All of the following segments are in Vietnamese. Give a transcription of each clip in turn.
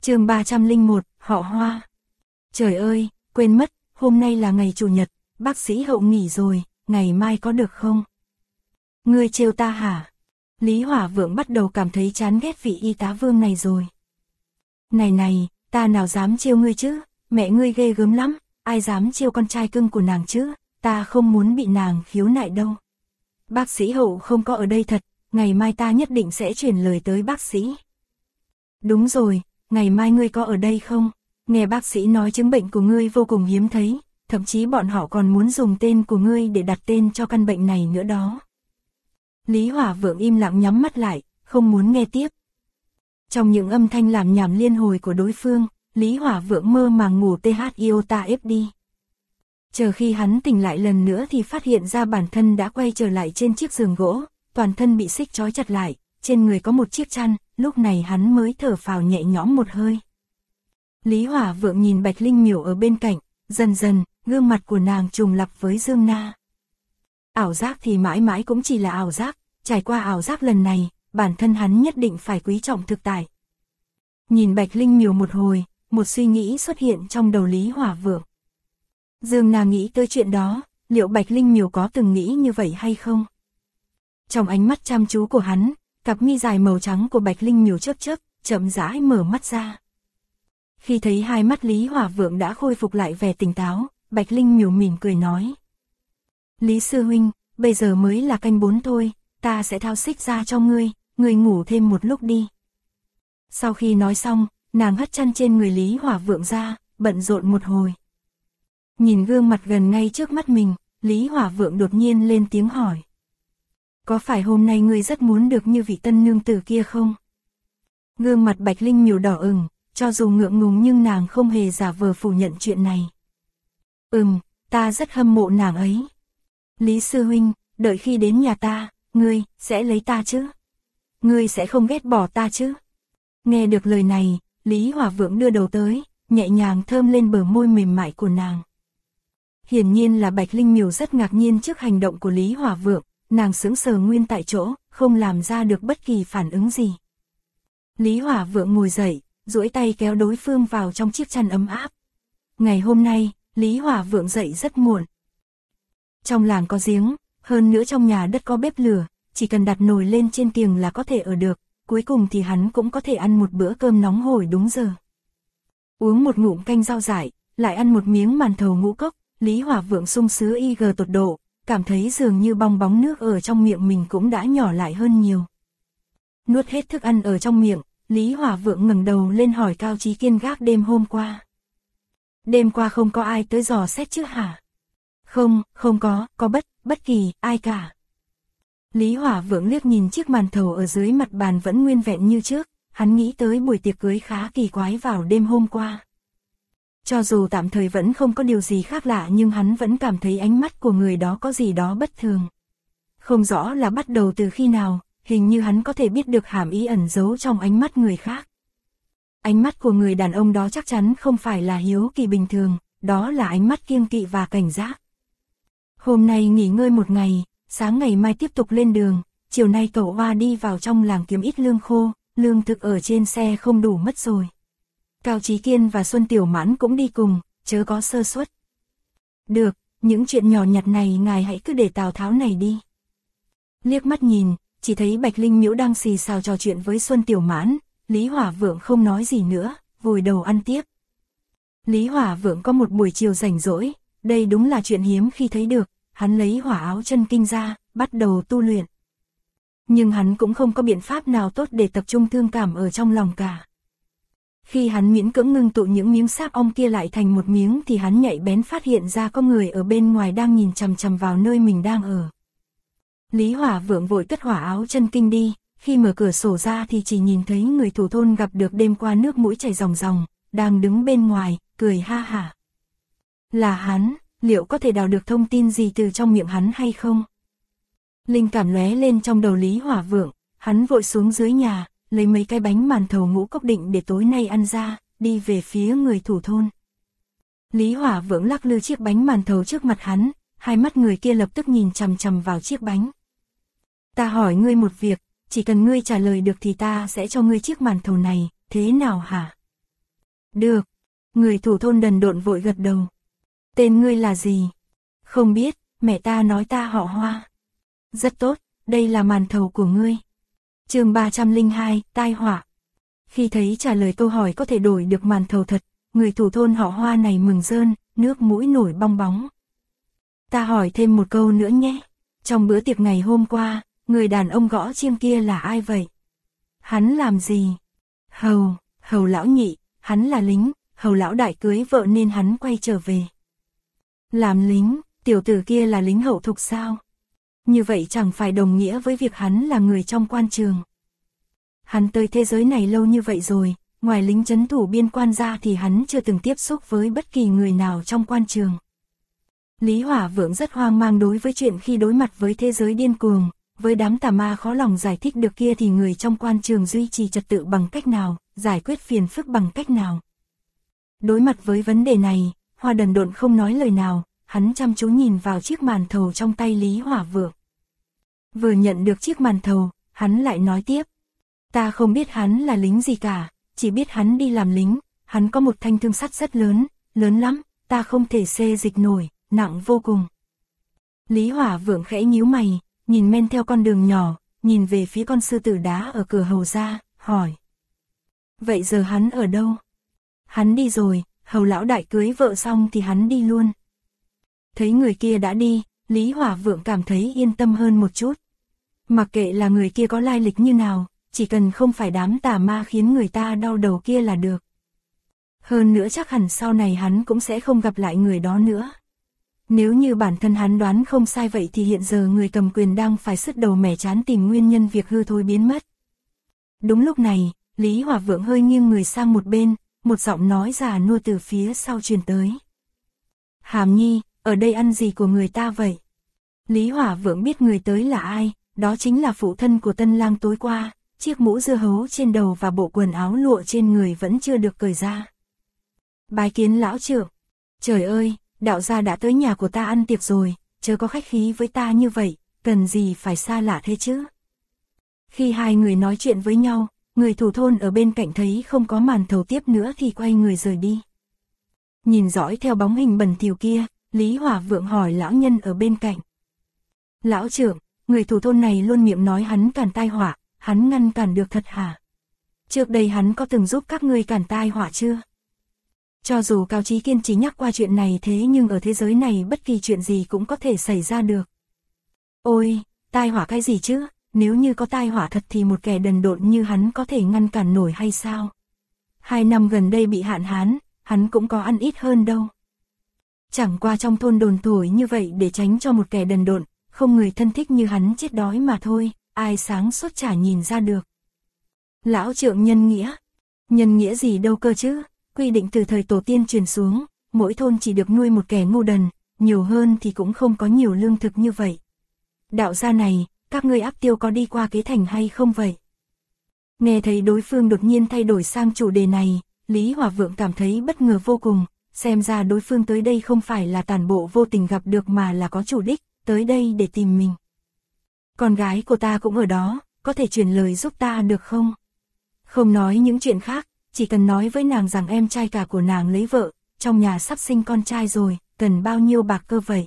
Chương 301, họ Hoa. Trời ơi, quên mất, hôm nay là ngày Chủ nhật, bác sĩ Hậu nghỉ rồi, ngày mai có được không? Ngươi trêu ta hả? Lý Hỏa Vượng bắt đầu cảm thấy chán ghét vị y tá Vương này rồi. Này, ta nào dám trêu ngươi chứ, mẹ ngươi ghê gớm lắm, ai dám trêu con trai cưng của nàng chứ, ta không muốn bị nàng khiếu nại đâu. Bác sĩ Hậu không có ở đây thật, ngày mai ta nhất định sẽ chuyển lời tới bác sĩ. Đúng rồi, ngày mai ngươi có ở đây không? Nghe bác sĩ nói chứng bệnh của ngươi vô cùng hiếm thấy, thậm chí bọn họ còn muốn dùng tên của ngươi để đặt tên cho căn bệnh này nữa đó. Lý Hỏa Vượng im lặng nhắm mắt lại, không muốn nghe tiếp. Trong những âm thanh làm nhảm liên hồi của đối phương, Lý Hỏa Vượng mơ màng ngủ iota ép đi. Chờ khi hắn tỉnh lại lần nữa thì phát hiện ra bản thân đã quay trở lại trên chiếc giường gỗ, toàn thân bị xích trói chặt lại, trên người có một chiếc chăn, lúc này hắn mới thở phào nhẹ nhõm một hơi. Lý Hỏa Vượng nhìn Bạch Linh Miểu ở bên cạnh, dần dần, gương mặt của nàng trùng lặp với Dương Na. Ảo giác thì mãi mãi cũng chỉ là ảo giác, trải qua ảo giác lần này, bản thân hắn nhất định phải quý trọng thực tại. Nhìn Bạch Linh Miểu một hồi, một suy nghĩ xuất hiện trong đầu Lý Hỏa Vượng. Dương Na nghĩ tới chuyện đó, liệu Bạch Linh Miểu có từng nghĩ như vậy hay không? Trong ánh mắt chăm chú của hắn, cặp mi dài màu trắng của Bạch Linh Miểu chớp chớp, chậm rãi mở mắt ra. Khi thấy hai mắt Lý Hỏa Vượng đã khôi phục lại vẻ tỉnh táo, Bạch Linh Miểu mỉm cười nói. Lý sư huynh, bây giờ mới là canh 4 thôi, ta sẽ tháo xích ra cho ngươi ngủ thêm một lúc đi. Sau khi nói xong, nàng hất chăn trên người Lý Hỏa Vượng ra, bận rộn một hồi. Nhìn gương mặt gần ngay trước mắt mình, Lý Hỏa Vượng đột nhiên lên tiếng hỏi. Có phải hôm nay ngươi rất muốn được như vị tân nương tử kia không? Gương mặt Bạch Linh Miểu đỏ ửng, cho dù ngượng ngùng nhưng nàng không hề giả vờ phủ nhận chuyện này. Ta rất hâm mộ nàng ấy. Lý sư huynh, đợi khi đến nhà ta, ngươi sẽ lấy ta chứ? Ngươi sẽ không ghét bỏ ta chứ? Nghe được lời này, Lý Hỏa Vượng đưa đầu tới, nhẹ nhàng thơm lên bờ môi mềm mại của nàng. Hiển nhiên là Bạch Linh Miểu rất ngạc nhiên trước hành động của Lý Hỏa Vượng, nàng sững sờ nguyên tại chỗ, không làm ra được bất kỳ phản ứng gì. Lý Hỏa Vượng ngồi dậy, duỗi tay kéo đối phương vào trong chiếc chăn ấm áp. Ngày hôm nay, Lý Hỏa Vượng dậy rất muộn. Trong làng có giếng, hơn nữa trong nhà đất có bếp lửa, chỉ cần đặt nồi lên trên kiềng là có thể ở được, cuối cùng thì hắn cũng có thể ăn một bữa cơm nóng hổi đúng giờ. Uống một ngụm canh rau dại, lại ăn một miếng màn thầu ngũ cốc, Lý Hỏa Vượng sung sướng tột độ, cảm thấy dường như bong bóng nước ở trong miệng mình cũng đã nhỏ lại hơn nhiều. Nuốt hết thức ăn ở trong miệng, Lý Hỏa Vượng ngẩng đầu lên hỏi Cao Chí Kiên gác đêm hôm qua. Đêm qua không có ai tới dò xét chứ hả? Không có bất kỳ ai cả. Lý Hỏa Vượng liếc nhìn chiếc màn thầu ở dưới mặt bàn vẫn nguyên vẹn như trước, hắn nghĩ tới buổi tiệc cưới khá kỳ quái vào đêm hôm qua. Cho dù tạm thời vẫn không có điều gì khác lạ nhưng hắn vẫn cảm thấy ánh mắt của người đó có gì đó bất thường. Không rõ là bắt đầu từ khi nào, hình như hắn có thể biết được hàm ý ẩn giấu trong ánh mắt người khác. Ánh mắt của người đàn ông đó chắc chắn không phải là hiếu kỳ bình thường, đó là ánh mắt kiêng kỵ và cảnh giác. Hôm nay nghỉ ngơi một ngày, sáng ngày mai tiếp tục lên đường, chiều nay cậu Hoa đi vào trong làng kiếm ít lương khô, lương thực ở trên xe không đủ mất rồi. Cao Chí Kiên và Xuân Tiểu Mãn cũng đi cùng, chớ có sơ suất. Được, những chuyện nhỏ nhặt này ngài hãy cứ để Tào Tháo này đi. Liếc mắt nhìn, chỉ thấy Bạch Linh Miểu đang xì xào trò chuyện với Xuân Tiểu Mãn, Lý Hỏa Vượng không nói gì nữa, vùi đầu ăn tiếp. Lý Hỏa Vượng có một buổi chiều rảnh rỗi, đây đúng là chuyện hiếm khi thấy được, hắn lấy hỏa áo chân kinh ra, bắt đầu tu luyện. Nhưng hắn cũng không có biện pháp nào tốt để tập trung thương cảm ở trong lòng cả. Khi hắn miễn cưỡng ngưng tụ những miếng sáp ong kia lại thành một miếng thì hắn nhạy bén phát hiện ra có người ở bên ngoài đang nhìn chằm chằm vào nơi mình đang ở. Lý Hỏa Vượng vội cất hỏa áo chân kinh đi, khi mở cửa sổ ra thì chỉ nhìn thấy người thủ thôn gặp được đêm qua nước mũi chảy ròng ròng, đang đứng bên ngoài, cười ha hả. Là hắn, liệu có thể đào được thông tin gì từ trong miệng hắn hay không? Linh cảm lóe lên trong đầu Lý Hỏa Vượng, hắn vội xuống dưới nhà, lấy mấy cái bánh màn thầu ngũ cốc định để tối nay ăn ra, đi về phía người thủ thôn. Lý Hỏa Vượng lắc lư chiếc bánh màn thầu trước mặt hắn, hai mắt người kia lập tức nhìn chằm chằm vào chiếc bánh. Ta hỏi ngươi một việc, chỉ cần ngươi trả lời được thì ta sẽ cho ngươi chiếc màn thầu này, thế nào hả? Được. Người thủ thôn đần độn vội gật đầu. Tên ngươi là gì? Không biết, mẹ ta nói ta họ Hoa. Rất tốt, đây là màn thầu của ngươi. Chương 302, tai họa. Khi thấy trả lời câu hỏi có thể đổi được màn thầu thật, người thủ thôn họ Hoa này mừng rơn, nước mũi nổi bong bóng. Ta hỏi thêm một câu nữa nhé. Trong bữa tiệc ngày hôm qua, người đàn ông gõ chiêng kia là ai vậy? Hắn làm gì? Hầu lão nhị, hắn là lính, Hầu lão đại cưới vợ nên hắn quay trở về. Làm lính, tiểu tử kia là lính hậu thục sao? Như vậy chẳng phải đồng nghĩa với việc hắn là người trong quan trường. Hắn tới thế giới này lâu như vậy rồi, ngoài lính trấn thủ biên quan ra thì hắn chưa từng tiếp xúc với bất kỳ người nào trong quan trường. Lý Hỏa Vượng rất hoang mang đối với chuyện khi đối mặt với thế giới điên cuồng, với đám tà ma khó lòng giải thích được kia thì người trong quan trường duy trì trật tự bằng cách nào, giải quyết phiền phức bằng cách nào. Đối mặt với vấn đề này, Hoa đần độn không nói lời nào, hắn chăm chú nhìn vào chiếc màn thầu trong tay Lý Hỏa Vượng. Vừa nhận được chiếc màn thầu, hắn lại nói tiếp. Ta không biết hắn là lính gì cả, chỉ biết hắn đi làm lính, hắn có một thanh thương sắt rất lớn, lớn lắm, ta không thể xê dịch nổi, nặng vô cùng. Lý Hỏa Vượng khẽ nhíu mày, nhìn men theo con đường nhỏ, nhìn về phía con sư tử đá ở cửa hầu ra, hỏi. Vậy giờ hắn ở đâu? Hắn đi rồi, Hầu lão đại cưới vợ xong thì hắn đi luôn. Thấy người kia đã đi, Lý Hỏa Vượng cảm thấy yên tâm hơn một chút. Mặc kệ là người kia có lai lịch như nào, chỉ cần không phải đám tà ma khiến người ta đau đầu kia là được. Hơn nữa chắc hẳn sau này hắn cũng sẽ không gặp lại người đó nữa. Nếu như bản thân hắn đoán không sai vậy thì hiện giờ người cầm quyền đang phải sứt đầu mẻ trán tìm nguyên nhân việc hư thối biến mất. Đúng lúc này, Lý Hỏa Vượng hơi nghiêng người sang một bên, một giọng nói già nua từ phía sau truyền tới. Hàm Nhi, ở đây ăn gì của người ta vậy? Lý Hỏa Vượng biết người tới là ai, đó chính là phụ thân của tân lang tối qua, chiếc mũ dưa hấu trên đầu và bộ quần áo lụa trên người vẫn chưa được cởi ra. Bái kiến lão trưởng. Trời ơi, đạo gia đã tới nhà của ta ăn tiệc rồi, chớ có khách khí với ta như vậy, cần gì phải xa lạ thế chứ? Khi hai người nói chuyện với nhau, người thủ thôn ở bên cạnh thấy không có màn thầu tiếp nữa thì quay người rời đi. Nhìn dõi theo bóng hình bẩn thỉu kia, Lý Hỏa Vượng hỏi lão nhân ở bên cạnh. Lão trưởng, người thủ thôn này luôn miệng nói hắn cản tai họa, hắn ngăn cản được thật hả? Trước đây hắn có từng giúp các ngươi cản tai họa chưa? Cho dù Cao Chí Kiên chỉ nhắc qua chuyện này thế nhưng ở thế giới này bất kỳ chuyện gì cũng có thể xảy ra được. Ôi, tai họa cái gì chứ? Nếu như có tai họa thật thì một kẻ đần độn như hắn có thể ngăn cản nổi hay sao? 2 năm gần đây bị hạn hán, hắn cũng có ăn ít hơn đâu. Chẳng qua trong thôn đồn thổi như vậy để tránh cho một kẻ đần độn, không người thân thích như hắn chết đói mà thôi, ai sáng suốt chả nhìn ra được. Lão trượng nhân nghĩa gì đâu cơ chứ, quy định từ thời tổ tiên truyền xuống, mỗi thôn chỉ được nuôi một kẻ ngu đần, nhiều hơn thì cũng không có nhiều lương thực như vậy. Đạo gia này, các ngươi áp tiêu có đi qua Kế Thành hay không vậy? Nghe thấy đối phương đột nhiên thay đổi sang chủ đề này, Lý Hỏa Vượng cảm thấy bất ngờ vô cùng, xem ra đối phương tới đây không phải là tản bộ vô tình gặp được mà là có chủ đích, tới đây để tìm mình. Con gái của ta cũng ở đó, có thể truyền lời giúp ta được không? Không nói những chuyện khác, chỉ cần nói với nàng rằng em trai cả của nàng lấy vợ, trong nhà sắp sinh con trai rồi, cần bao nhiêu bạc cơ vậy?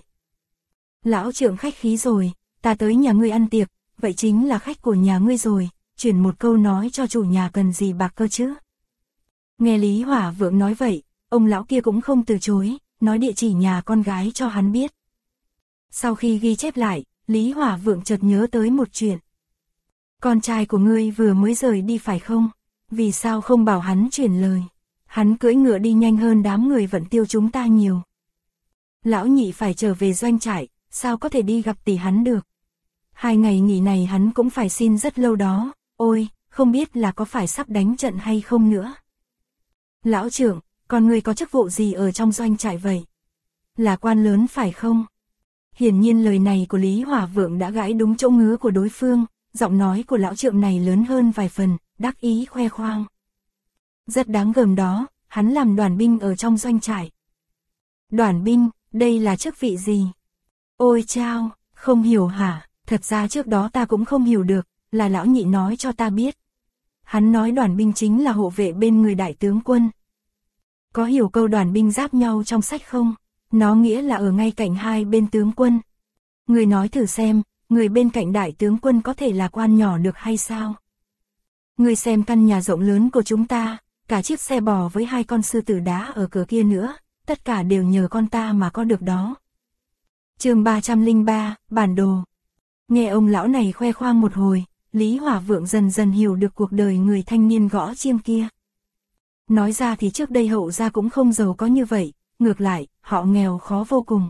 Lão trưởng khách khí rồi, ta tới nhà ngươi ăn tiệc, vậy chính là khách của nhà ngươi rồi, chuyển một câu nói cho chủ nhà cần gì bạc cơ chứ? Nghe Lý Hỏa Vượng nói vậy, ông lão kia cũng không từ chối, nói địa chỉ nhà con gái cho hắn biết. Sau khi ghi chép lại, Lý Hỏa Vượng chợt nhớ tới một chuyện. Con trai của ngươi vừa mới rời đi phải không? Vì sao không bảo hắn chuyển lời? Hắn cưỡi ngựa đi nhanh hơn đám người Vận Tiêu chúng ta nhiều. Lão nhị phải trở về doanh trại, sao có thể đi gặp tỷ hắn được? 2 ngày nghỉ này hắn cũng phải xin rất lâu đó, ôi, không biết là có phải sắp đánh trận hay không nữa. Lão trưởng, con người có chức vụ gì ở trong doanh trại vậy? Là quan lớn phải không? Hiển nhiên lời này của Lý Hỏa Vượng đã gãi đúng chỗ ngứa của đối phương, giọng nói của lão trưởng này lớn hơn vài phần, đắc ý khoe khoang. Rất đáng gờm đó, hắn làm đoàn binh ở trong doanh trại. Đoàn binh, đây là chức vị gì? Ôi chao, không hiểu hả? Thật ra trước đó ta cũng không hiểu được, là lão nhị nói cho ta biết. Hắn nói đoàn binh chính là hộ vệ bên người đại tướng quân. Có hiểu câu đoàn binh giáp nhau trong sách không? Nó nghĩa là ở ngay cạnh hai bên tướng quân. Người nói thử xem, người bên cạnh đại tướng quân có thể là quan nhỏ được hay sao? Người xem căn nhà rộng lớn của chúng ta, cả chiếc xe bò với hai con sư tử đá ở cửa kia nữa, tất cả đều nhờ con ta mà có được đó. Chương 303, bản đồ. Nghe ông lão này khoe khoang một hồi, Lý Hỏa Vượng dần dần hiểu được cuộc đời người thanh niên gõ chiêng kia. Nói ra thì trước đây Hậu gia cũng không giàu có như vậy, ngược lại, họ nghèo khó vô cùng.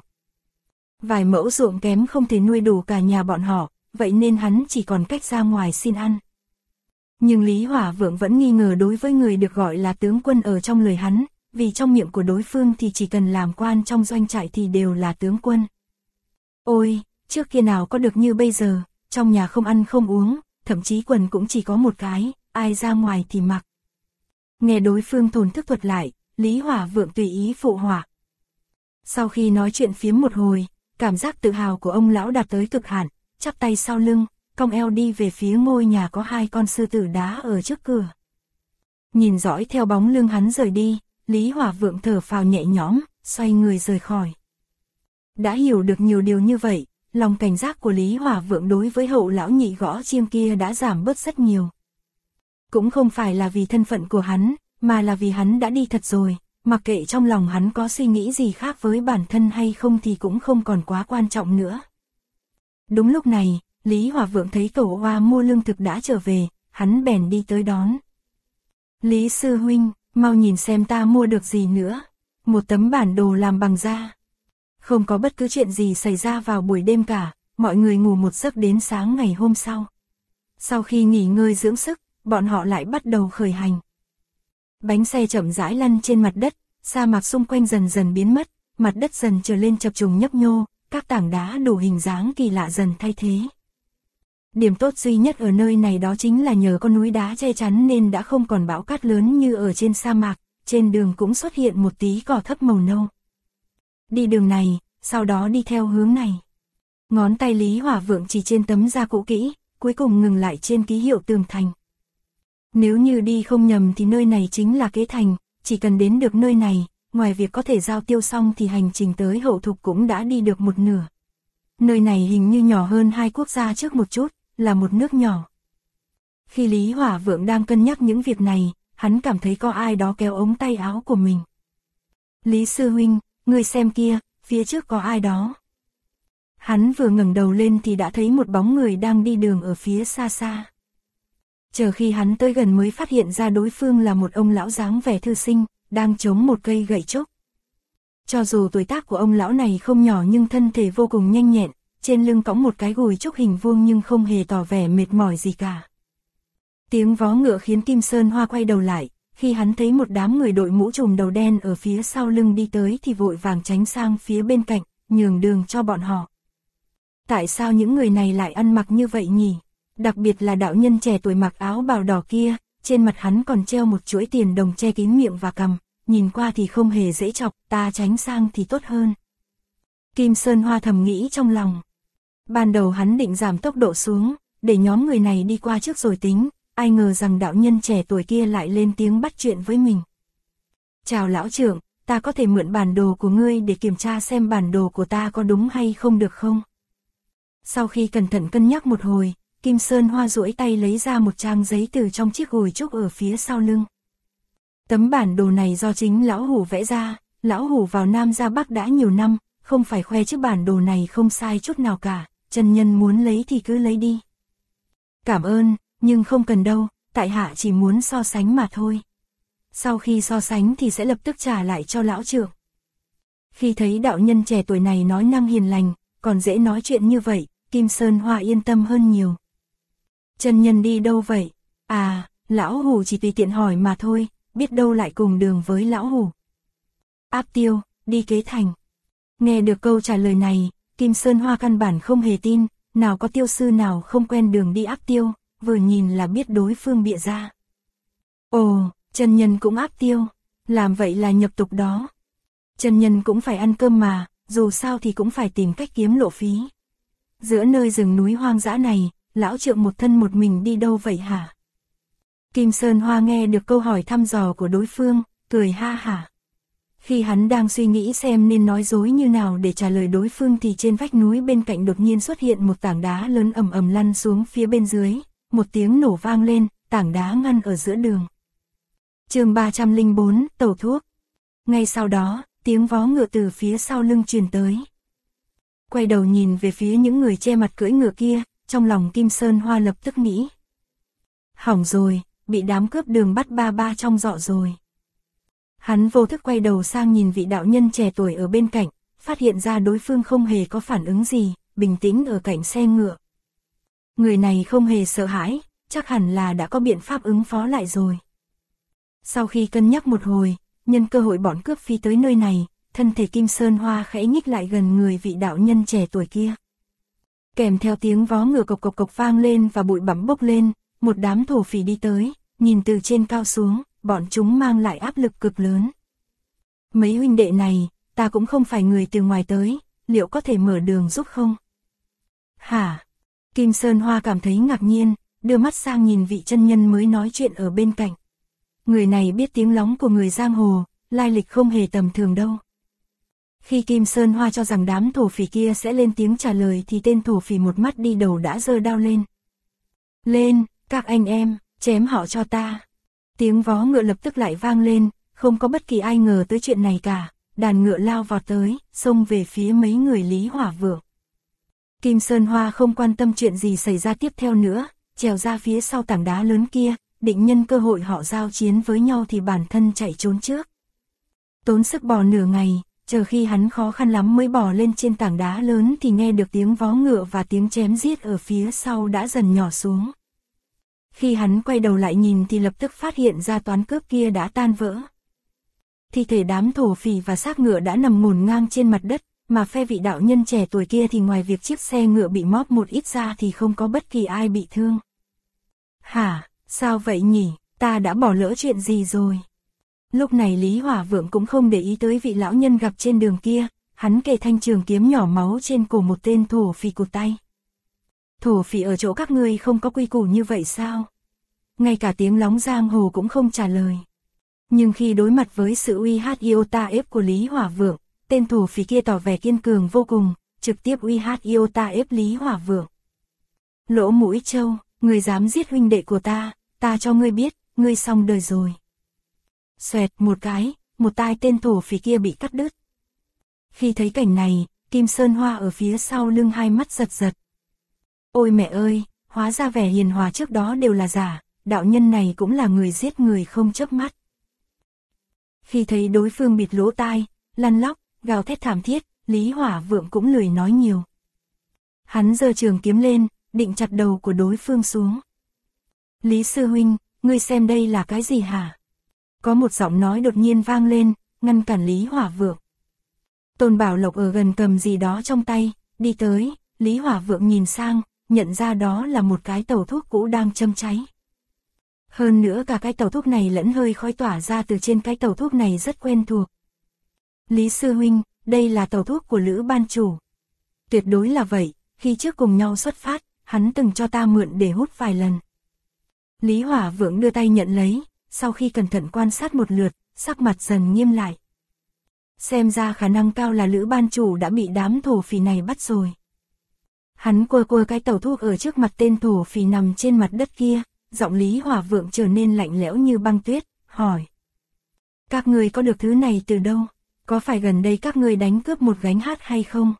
Vài mẫu ruộng kém không thể nuôi đủ cả nhà bọn họ, vậy nên hắn chỉ còn cách ra ngoài xin ăn. Nhưng Lý Hỏa Vượng vẫn nghi ngờ đối với người được gọi là tướng quân ở trong lời hắn, vì trong miệng của đối phương thì chỉ cần làm quan trong doanh trại thì đều là tướng quân. Ôi, trước kia nào có được như bây giờ, trong nhà không ăn không uống, thậm chí quần cũng chỉ có một cái, ai ra ngoài thì mặc. Nghe đối phương thổn thức thuật lại, Lý Hỏa Vượng tùy ý phụ họa. Sau khi nói chuyện phiếm một hồi, cảm giác tự hào của ông lão đạt tới cực hạn, chắp tay sau lưng, cong eo đi về phía ngôi nhà có hai con sư tử đá ở trước cửa. Nhìn dõi theo bóng lưng hắn rời đi, Lý Hỏa Vượng thở phào nhẹ nhõm, xoay người rời khỏi. Đã hiểu được nhiều điều như vậy, lòng cảnh giác của Lý Hỏa Vượng đối với Hậu lão nhị gõ chiêng kia đã giảm bớt rất nhiều. Cũng không phải là vì thân phận của hắn, mà là vì hắn đã đi thật rồi, mặc kệ trong lòng hắn có suy nghĩ gì khác với bản thân hay không thì cũng không còn quá quan trọng nữa. Đúng lúc này, Lý Hỏa Vượng thấy cậu Hoa mua lương thực đã trở về, hắn bèn đi tới đón. Lý sư huynh, mau nhìn xem ta mua được gì nữa. Một tấm bản đồ làm bằng da. Không có bất cứ chuyện gì xảy ra vào buổi đêm cả, mọi người ngủ một giấc đến sáng ngày hôm sau. Sau khi nghỉ ngơi dưỡng sức, bọn họ lại bắt đầu khởi hành. Bánh xe chậm rãi lăn trên mặt đất, sa mạc xung quanh dần dần biến mất, mặt đất dần trở lên chập trùng nhấp nhô, các tảng đá đủ hình dáng kỳ lạ dần thay thế. Điểm tốt duy nhất ở nơi này đó chính là nhờ con núi đá che chắn nên đã không còn bão cát lớn như ở trên sa mạc, trên đường cũng xuất hiện một tí cỏ thấp màu nâu. Đi đường này, sau đó đi theo hướng này. Ngón tay Lý Hỏa Vượng chỉ trên tấm da cũ kỹ, cuối cùng ngừng lại trên ký hiệu tường thành. Nếu như đi không nhầm thì nơi này chính là Kế Thành, chỉ cần đến được nơi này, ngoài việc có thể giao tiêu xong thì hành trình tới Hậu Thục cũng đã đi được một nửa. Nơi này hình như nhỏ hơn hai quốc gia trước một chút, là một nước nhỏ. Khi Lý Hỏa Vượng đang cân nhắc những việc này, hắn cảm thấy có ai đó kéo ống tay áo của mình. Lý sư huynh, ngươi xem kia, phía trước có ai đó. Hắn vừa ngẩng đầu lên thì đã thấy một bóng người đang đi đường ở phía xa xa. Chờ khi hắn tới gần mới phát hiện ra đối phương là một ông lão dáng vẻ thư sinh, đang chống một cây gậy trúc. Cho dù tuổi tác của ông lão này không nhỏ nhưng thân thể vô cùng nhanh nhẹn, trên lưng cõng một cái gùi trúc hình vuông nhưng không hề tỏ vẻ mệt mỏi gì cả. Tiếng vó ngựa khiến Kim Sơn Hoa quay đầu lại, khi hắn thấy một đám người đội mũ trùm đầu đen ở phía sau lưng đi tới thì vội vàng tránh sang phía bên cạnh, nhường đường cho bọn họ. Tại sao những người này lại ăn mặc như vậy nhỉ? Đặc biệt là đạo nhân trẻ tuổi mặc áo bào đỏ kia, trên mặt hắn còn treo một chuỗi tiền đồng che kín miệng và cằm, nhìn qua thì không hề dễ chọc, ta tránh sang thì tốt hơn. Kim Sơn Hoa thầm nghĩ trong lòng. Ban đầu hắn định giảm tốc độ xuống, để nhóm người này đi qua trước rồi tính, ai ngờ rằng đạo nhân trẻ tuổi kia lại lên tiếng bắt chuyện với mình. Chào lão trưởng, ta có thể mượn bản đồ của ngươi để kiểm tra xem bản đồ của ta có đúng hay không được không? Sau khi cẩn thận cân nhắc một hồi, Kim Sơn Hoa duỗi tay lấy ra một trang giấy từ trong chiếc gùi trúc ở phía sau lưng. Tấm bản đồ này do chính lão hủ vẽ ra, lão hủ vào Nam ra Bắc đã nhiều năm, không phải khoe chứ bản đồ này không sai chút nào cả, chân nhân muốn lấy thì cứ lấy đi. Cảm ơn, nhưng không cần đâu, tại hạ chỉ muốn so sánh mà thôi. Sau khi so sánh thì sẽ lập tức trả lại cho lão trưởng. Khi thấy đạo nhân trẻ tuổi này nói năng hiền lành, còn dễ nói chuyện như vậy, Kim Sơn Hoa yên tâm hơn nhiều. Chân nhân đi đâu vậy? À, lão hủ chỉ tùy tiện hỏi mà thôi, biết đâu lại cùng đường với lão hủ. Áp Tiêu, đi Kế Thành. Nghe được câu trả lời này, Kim Sơn Hoa căn bản không hề tin, nào có tiêu sư nào không quen đường đi Áp Tiêu, vừa nhìn là biết đối phương bịa ra. Ồ, chân nhân cũng Áp Tiêu, làm vậy là nhập tục đó. Chân nhân cũng phải ăn cơm mà, dù sao thì cũng phải tìm cách kiếm lộ phí. Giữa nơi rừng núi hoang dã này, lão trượng một thân một mình đi đâu vậy hả? Kim Sơn Hoa nghe được câu hỏi thăm dò của đối phương, cười ha hả. Khi hắn đang suy nghĩ xem nên nói dối như nào để trả lời đối phương thì trên vách núi bên cạnh đột nhiên xuất hiện một tảng đá lớn ầm ầm lăn xuống phía bên dưới, một tiếng nổ vang lên, tảng đá ngăn ở giữa đường. Chương 304, tẩu thuốc. Ngay sau đó, tiếng vó ngựa từ phía sau lưng truyền tới. Quay đầu nhìn về phía những người che mặt cưỡi ngựa kia, trong lòng Kim Sơn Hoa lập tức nghĩ. Hỏng rồi, bị đám cướp đường bắt ba ba trong dọ rồi. Hắn vô thức quay đầu sang nhìn vị đạo nhân trẻ tuổi ở bên cạnh, phát hiện ra đối phương không hề có phản ứng gì, bình tĩnh ở cạnh xe ngựa. Người này không hề sợ hãi, chắc hẳn là đã có biện pháp ứng phó lại rồi. Sau khi cân nhắc một hồi, nhân cơ hội bọn cướp phi tới nơi này, thân thể Kim Sơn Hoa khẽ nhích lại gần người vị đạo nhân trẻ tuổi kia. Kèm theo tiếng vó ngựa cộc cộc cộc vang lên và bụi bặm bốc lên, một đám thổ phỉ đi tới, nhìn từ trên cao xuống, bọn chúng mang lại áp lực cực lớn. Mấy huynh đệ này, ta cũng không phải người từ ngoài tới, liệu có thể mở đường giúp không? Hả? Kim Sơn Hoa cảm thấy ngạc nhiên, đưa mắt sang nhìn vị chân nhân mới nói chuyện ở bên cạnh. Người này biết tiếng lóng của người giang hồ, lai lịch không hề tầm thường đâu. Khi Kim Sơn Hoa cho rằng đám thổ phỉ kia sẽ lên tiếng trả lời thì tên thổ phỉ một mắt đi đầu đã giơ đao lên. Lên, các anh em, chém họ cho ta. Tiếng vó ngựa lập tức lại vang lên, không có bất kỳ ai ngờ tới chuyện này cả, đàn ngựa lao vọt tới, xông về phía mấy người Lý Hỏa Vượng. Kim Sơn Hoa không quan tâm chuyện gì xảy ra tiếp theo nữa, trèo ra phía sau tảng đá lớn kia, định nhân cơ hội họ giao chiến với nhau thì bản thân chạy trốn trước. Tốn sức bò nửa ngày, chờ khi hắn khó khăn lắm mới bò lên trên tảng đá lớn thì nghe được tiếng vó ngựa và tiếng chém giết ở phía sau đã dần nhỏ xuống. Khi hắn quay đầu lại nhìn thì lập tức phát hiện ra toán cướp kia đã tan vỡ. Thi thể đám thổ phỉ và xác ngựa đã nằm ngổn ngang trên mặt đất, mà phe vị đạo nhân trẻ tuổi kia thì ngoài việc chiếc xe ngựa bị móp một ít ra thì không có bất kỳ ai bị thương. Hả, sao vậy nhỉ, ta đã bỏ lỡ chuyện gì rồi? Lúc này Lý Hỏa Vượng cũng không để ý tới vị lão nhân gặp trên đường kia, hắn kề thanh trường kiếm nhỏ máu trên cổ một tên thổ phỉ cụt tay. Thổ phỉ ở chỗ các ngươi không có quy củ như vậy sao? Ngay cả tiếng lóng giang hồ cũng không trả lời. Nhưng khi đối mặt với sự uy hát iota ép của Lý Hỏa Vượng, tên thổ phỉ kia tỏ vẻ kiên cường vô cùng, trực tiếp uy hát iota ép Lý Hỏa Vượng. Lỗ mũi trâu, ngươi dám giết huynh đệ của ta cho ngươi biết, ngươi xong đời rồi. Xoẹt một cái, một tai tên thổ phỉ kia bị cắt đứt. Khi thấy cảnh này, Kim Sơn Hoa ở phía sau lưng hai mắt giật giật. Ôi mẹ ơi, hóa ra vẻ hiền hòa trước đó đều là giả, đạo nhân này cũng là người giết người không chớp mắt. Khi thấy đối phương bịt lỗ tai, lăn lóc, gào thét thảm thiết, Lý Hỏa Vượng cũng lười nói nhiều. Hắn giơ trường kiếm lên, định chặt đầu của đối phương xuống. Lý sư huynh, ngươi xem đây là cái gì hả? Có một giọng nói đột nhiên vang lên, ngăn cản Lý Hỏa Vượng. Tôn Bảo Lộc ở gần cầm gì đó trong tay, đi tới, Lý Hỏa Vượng nhìn sang, nhận ra đó là một cái tàu thuốc cũ đang châm cháy. Hơn nữa cả cái tàu thuốc này lẫn hơi khói tỏa ra từ trên cái tàu thuốc này rất quen thuộc. Lý sư huynh, đây là tàu thuốc của Lữ ban chủ. Tuyệt đối là vậy, khi trước cùng nhau xuất phát, hắn từng cho ta mượn để hút vài lần. Lý Hỏa Vượng đưa tay nhận lấy, sau khi cẩn thận quan sát một lượt, sắc mặt dần nghiêm lại. Xem ra khả năng cao là Lữ ban chủ đã bị đám thổ phỉ này bắt rồi. Hắn quơ quơ cái tàu thuốc ở trước mặt tên thổ phỉ nằm trên mặt đất kia, giọng Lý Hỏa Vượng trở nên lạnh lẽo như băng tuyết, hỏi. Các ngươi có được thứ này từ đâu? Có phải gần đây các ngươi đánh cướp một gánh hát hay không?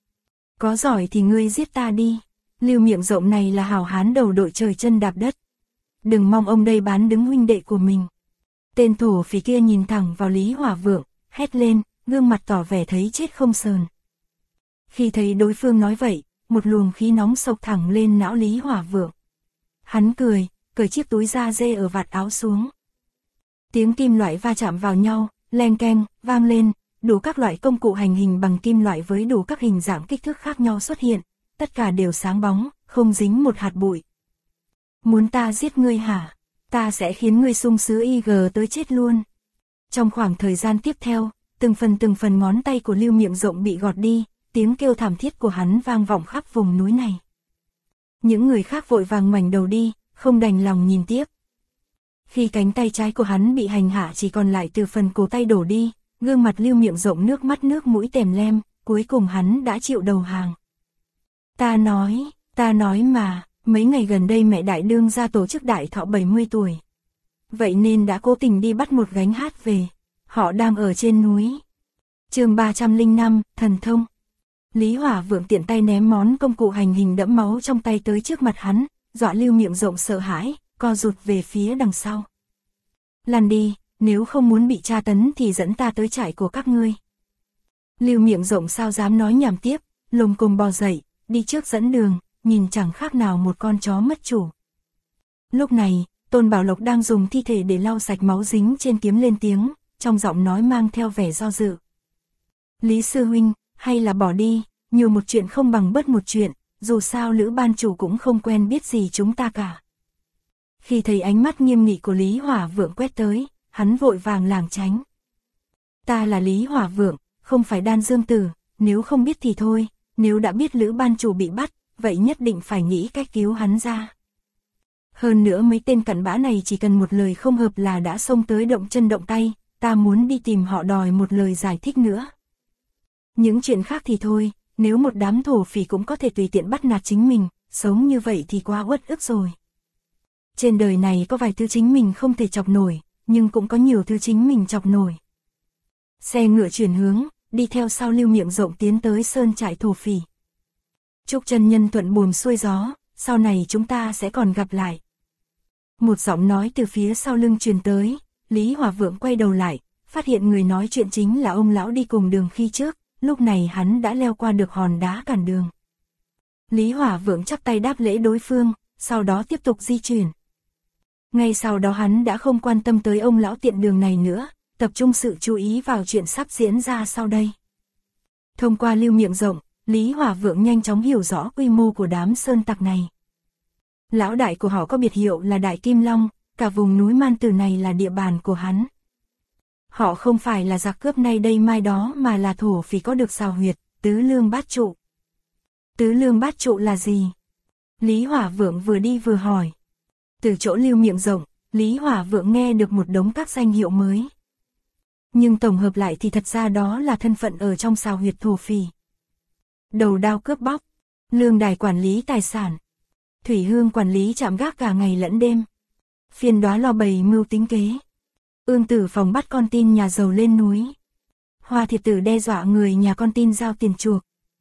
Có giỏi thì ngươi giết ta đi. Lưu miệng rộng này là hảo hán đầu đội trời chân đạp đất. Đừng mong ông đây bán đứng huynh đệ của mình. Tên thổ phỉ kia nhìn thẳng vào Lý Hỏa Vượng, hét lên, gương mặt tỏ vẻ thấy chết không sờn. Khi thấy đối phương nói vậy, một luồng khí nóng sộc thẳng lên não Lý Hỏa Vượng. Hắn cười, cởi chiếc túi da dê ở vạt áo xuống. Tiếng kim loại va chạm vào nhau, leng keng, vang lên, đủ các loại công cụ hành hình bằng kim loại với đủ các hình dạng kích thước khác nhau xuất hiện, tất cả đều sáng bóng, không dính một hạt bụi. Muốn ta giết ngươi hả? Ta sẽ khiến ngươi sung sứ IG tới chết luôn. Trong khoảng thời gian tiếp theo, từng phần ngón tay của Lưu miệng rộng bị gọt đi, tiếng kêu thảm thiết của hắn vang vọng khắp vùng núi này. Những người khác vội vàng ngoảnh đầu đi, không đành lòng nhìn tiếp. Khi cánh tay trái của hắn bị hành hạ chỉ còn lại từ phần cổ tay đổ đi, Gương mặt Lưu Miệng Rộng nước mắt nước mũi tèm lem, cuối cùng hắn đã chịu đầu hàng. Ta nói mà, mấy ngày gần đây mẹ đại đương gia tổ chức đại thọ 70 tuổi. Vậy nên đã cố tình đi bắt một gánh hát về. Họ đang ở trên núi. Chương 305, thần thông. Lý Hỏa Vượng tiện tay ném món công cụ hành hình đẫm máu trong tay tới trước mặt hắn, dọa Lưu Miệng Rộng sợ hãi, co rụt về phía đằng sau. Lăn đi, nếu không muốn bị tra tấn thì dẫn ta tới trại của các ngươi. Lưu Miệng Rộng sao dám nói nhảm tiếp, lồm cồm bò dậy, đi trước dẫn đường, nhìn chẳng khác nào một con chó mất chủ. Lúc này, Tôn Bảo Lộc đang dùng thi thể để lau sạch máu dính trên kiếm lên tiếng, trong giọng nói mang theo vẻ do dự. Lý sư huynh, hay là bỏ đi, nhiều một chuyện không bằng bớt một chuyện, dù sao Lữ ban chủ cũng không quen biết gì chúng ta cả. Khi thấy ánh mắt nghiêm nghị của Lý Hỏa Vượng quét tới, hắn vội vàng lảng tránh. Ta là Lý Hỏa Vượng, không phải Đan Dương Tử, nếu không biết thì thôi, nếu đã biết Lữ ban chủ bị bắt, vậy nhất định phải nghĩ cách cứu hắn ra. Hơn nữa mấy tên cặn bã này chỉ cần một lời không hợp là đã xông tới động chân động tay, ta muốn đi tìm họ đòi một lời giải thích nữa. Những chuyện khác thì thôi, nếu một đám thổ phỉ cũng có thể tùy tiện bắt nạt chính mình, sống như vậy thì quá uất ức rồi. Trên đời này có vài thứ chính mình không thể chọc nổi, nhưng cũng có nhiều thứ chính mình chọc nổi. Xe ngựa chuyển hướng, đi theo sau Lưu Miệng Rộng tiến tới sơn trại thổ phỉ. Chúc chân nhân thuận buồm xuôi gió, sau này chúng ta sẽ còn gặp lại. Một giọng nói từ phía sau lưng truyền tới, Lý Hỏa Vượng quay đầu lại, phát hiện người nói chuyện chính là ông lão đi cùng đường khi trước, lúc này hắn đã leo qua được hòn đá cản đường. Lý Hỏa Vượng chắp tay đáp lễ đối phương, sau đó tiếp tục di chuyển. Ngay sau đó hắn đã không quan tâm tới ông lão tiện đường này nữa, tập trung sự chú ý vào chuyện sắp diễn ra sau đây. Thông qua Lưu Miệng Rộng, Lý Hỏa Vượng nhanh chóng hiểu rõ quy mô của đám sơn tặc này. Lão đại của họ có biệt hiệu là Đại Kim Long, cả vùng núi Man Tử này là địa bàn của hắn. Họ không phải là giặc cướp nay đây mai đó mà là thổ phỉ có được xào huyệt, tứ lương bát trụ. Tứ lương bát trụ là gì? Lý Hỏa Vượng vừa đi vừa hỏi. Từ chỗ Lưu Miệng Rộng, Lý Hỏa Vượng nghe được một đống các danh hiệu mới. Nhưng tổng hợp lại thì thật ra đó là thân phận ở trong xào huyệt thổ phỉ. Đầu đao cướp bóc, lương đài quản lý tài sản, thủy hương quản lý trạm gác cả ngày lẫn đêm, phiên đoá lo bày mưu tính kế, ương tử phòng bắt con tin nhà giàu lên núi, hoa thiệt tử đe dọa người nhà con tin giao tiền chuộc,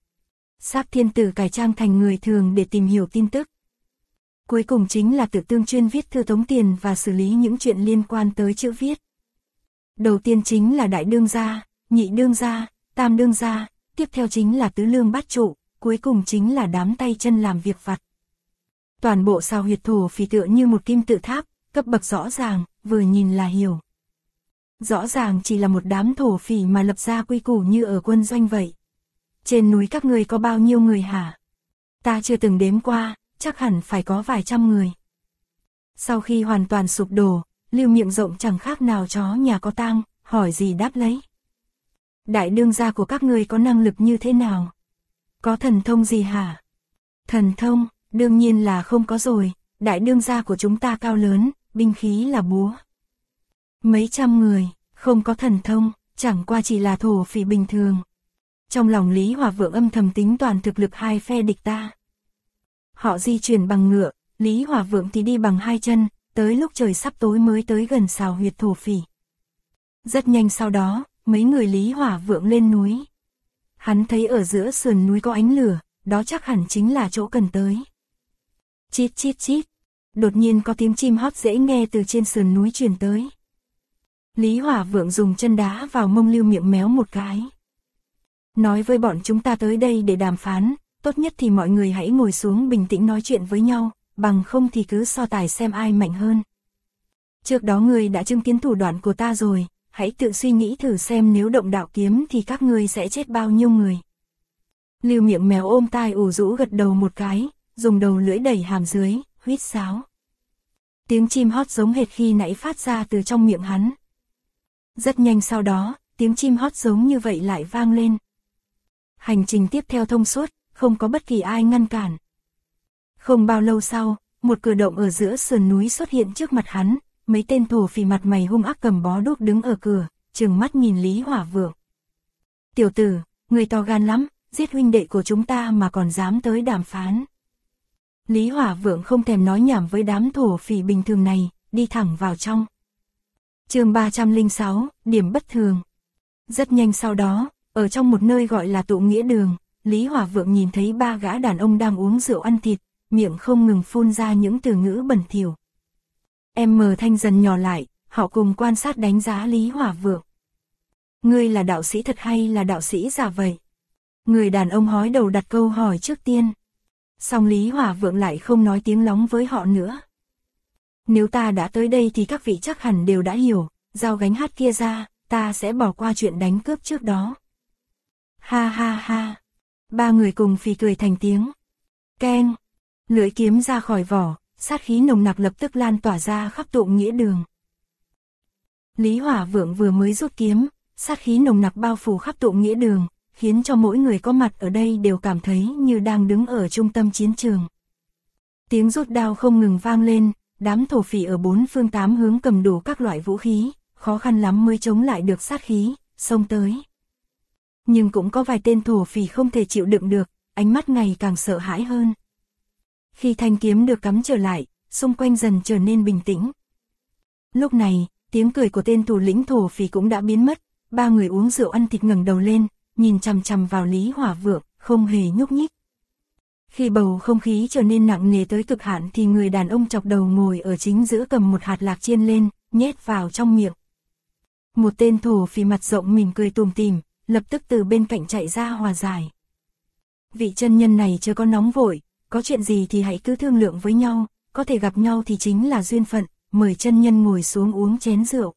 Sáp thiên tử cải trang thành người thường để tìm hiểu tin tức. Cuối cùng chính là Tử Tương chuyên viết thư tống tiền và xử lý những chuyện liên quan tới chữ viết. Đầu tiên chính là đại đương gia, nhị đương gia, tam đương gia, tiếp theo chính là tứ lương bát trụ, cuối cùng chính là đám tay chân làm việc vặt. Toàn bộ xào huyệt thổ phỉ tựa như một kim tự tháp, cấp bậc rõ ràng, vừa nhìn là hiểu. Rõ ràng chỉ là một đám thổ phỉ mà lập ra quy củ như ở quân doanh vậy. Trên núi các ngươi có bao nhiêu người hả? Ta chưa từng đếm qua, chắc hẳn phải có vài trăm người. Sau khi hoàn toàn sụp đổ, Lưu Miệng Rộng chẳng khác nào chó nhà có tang, hỏi gì đáp lấy. Đại đương gia của các ngươi có năng lực như thế nào? Có thần thông gì hả? Thần thông, đương nhiên là không có rồi, đại đương gia của chúng ta cao lớn, binh khí là búa. Mấy trăm người, không có thần thông, chẳng qua chỉ là thổ phỉ bình thường. Trong lòng Lý Hỏa Vượng âm thầm tính toàn thực lực hai phe địch ta. Họ di chuyển bằng ngựa, Lý Hỏa Vượng thì đi bằng hai chân, tới lúc trời sắp tối mới tới gần xào huyệt thổ phỉ. Rất nhanh sau đó, mấy người Lý Hỏa Vượng lên núi. Hắn thấy ở giữa sườn núi có ánh lửa, đó chắc hẳn chính là chỗ cần tới. Chít chít chít, đột nhiên có tiếng chim hót dễ nghe từ trên sườn núi truyền tới. Lý Hỏa Vượng dùng chân đá vào mông Lưu Miệng méo một cái. Nói với bọn chúng ta tới đây để đàm phán, tốt nhất thì mọi người hãy ngồi xuống bình tĩnh nói chuyện với nhau, bằng không thì cứ so tài xem ai mạnh hơn. Trước đó ngươi đã chứng kiến thủ đoạn của ta rồi, hãy tự suy nghĩ thử xem nếu động đạo kiếm thì các ngươi sẽ chết bao nhiêu người. Lưu Miệng mèo ôm tai ủ rũ gật đầu một cái, dùng đầu lưỡi đẩy hàm dưới, huýt sáo. Tiếng chim hót giống hệt khi nãy phát ra từ trong miệng hắn. Rất nhanh sau đó, tiếng chim hót giống như vậy lại vang lên. Hành trình tiếp theo thông suốt, không có bất kỳ ai ngăn cản. Không bao lâu sau, một cửa động ở giữa sườn núi xuất hiện trước mặt hắn, mấy tên thổ phỉ mặt mày hung ác cầm bó đuốc đứng ở cửa, trừng mắt nhìn Lý Hỏa Vượng. Tiểu tử, người to gan lắm, giết huynh đệ của chúng ta mà còn dám tới đàm phán. Lý Hỏa Vượng không thèm nói nhảm với đám thổ phỉ bình thường này, đi thẳng vào trong. Chương 306, điểm bất thường. Rất nhanh sau đó, ở trong một nơi gọi là tụ nghĩa đường, Lý Hỏa Vượng nhìn thấy 3 gã đàn ông đang uống rượu ăn thịt, miệng không ngừng phun ra những từ ngữ bẩn thỉu. Âm thanh dần nhỏ lại, họ cùng quan sát đánh giá Lý Hỏa Vượng. Ngươi là đạo sĩ thật hay là đạo sĩ giả vậy? Người đàn ông hói đầu đặt câu hỏi trước tiên. Song Lý Hỏa Vượng lại không nói tiếng lóng với họ nữa. Nếu ta đã tới đây thì các vị chắc hẳn đều đã hiểu, giao gánh hát kia ra, ta sẽ bỏ qua chuyện đánh cướp trước đó. Ha ha ha. 3 người cùng phì cười thành tiếng. Keng. Lưỡi kiếm ra khỏi vỏ, sát khí nồng nặc lập tức lan tỏa ra khắp tụ nghĩa đường. Lý Hỏa Vượng vừa mới rút kiếm, sát khí nồng nặc bao phủ khắp tụ nghĩa đường, khiến cho mỗi người có mặt ở đây đều cảm thấy như đang đứng ở trung tâm chiến trường. Tiếng rút đao không ngừng vang lên, đám thổ phỉ ở 4 phương 8 hướng cầm đủ các loại vũ khí, khó khăn lắm mới chống lại được sát khí, xông tới. Nhưng cũng có vài tên thổ phỉ không thể chịu đựng được, ánh mắt ngày càng sợ hãi hơn. Khi thanh kiếm được cắm trở lại, xung quanh dần trở nên bình tĩnh. Lúc này, tiếng cười của tên thủ lĩnh thổ phỉ cũng đã biến mất, 3 người uống rượu ăn thịt ngẩng đầu lên, nhìn chằm chằm vào Lý Hỏa Vượng, không hề nhúc nhích. Khi bầu không khí trở nên nặng nề tới cực hạn thì người đàn ông chọc đầu ngồi ở chính giữa cầm một hạt lạc chiên lên, nhét vào trong miệng. Một tên thổ phỉ mặt rộng mỉm cười tủm tỉm, lập tức từ bên cạnh chạy ra hòa giải. Vị chân nhân này chưa có nóng vội, có chuyện gì thì hãy cứ thương lượng với nhau, có thể gặp nhau thì chính là duyên phận, mời chân nhân ngồi xuống uống chén rượu.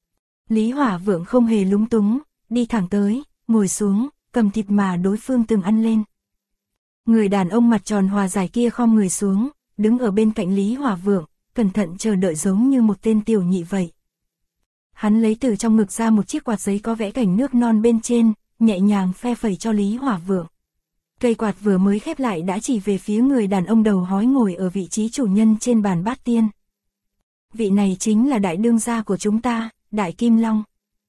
Lý Hỏa Vượng không hề lúng túng, đi thẳng tới, ngồi xuống, cầm thịt mà đối phương từng ăn lên. Người đàn ông mặt tròn hòa giải kia khom người xuống, đứng ở bên cạnh Lý Hỏa Vượng, cẩn thận chờ đợi giống như một tên tiểu nhị vậy. Hắn lấy từ trong ngực ra một chiếc quạt giấy có vẽ cảnh nước non bên trên, nhẹ nhàng phe phẩy cho Lý Hỏa Vượng. Cây quạt vừa mới khép lại đã chỉ về phía người đàn ông đầu hói ngồi ở vị trí chủ nhân trên bàn bát tiên. Vị này chính là đại đương gia của chúng ta, Đại Kim Long.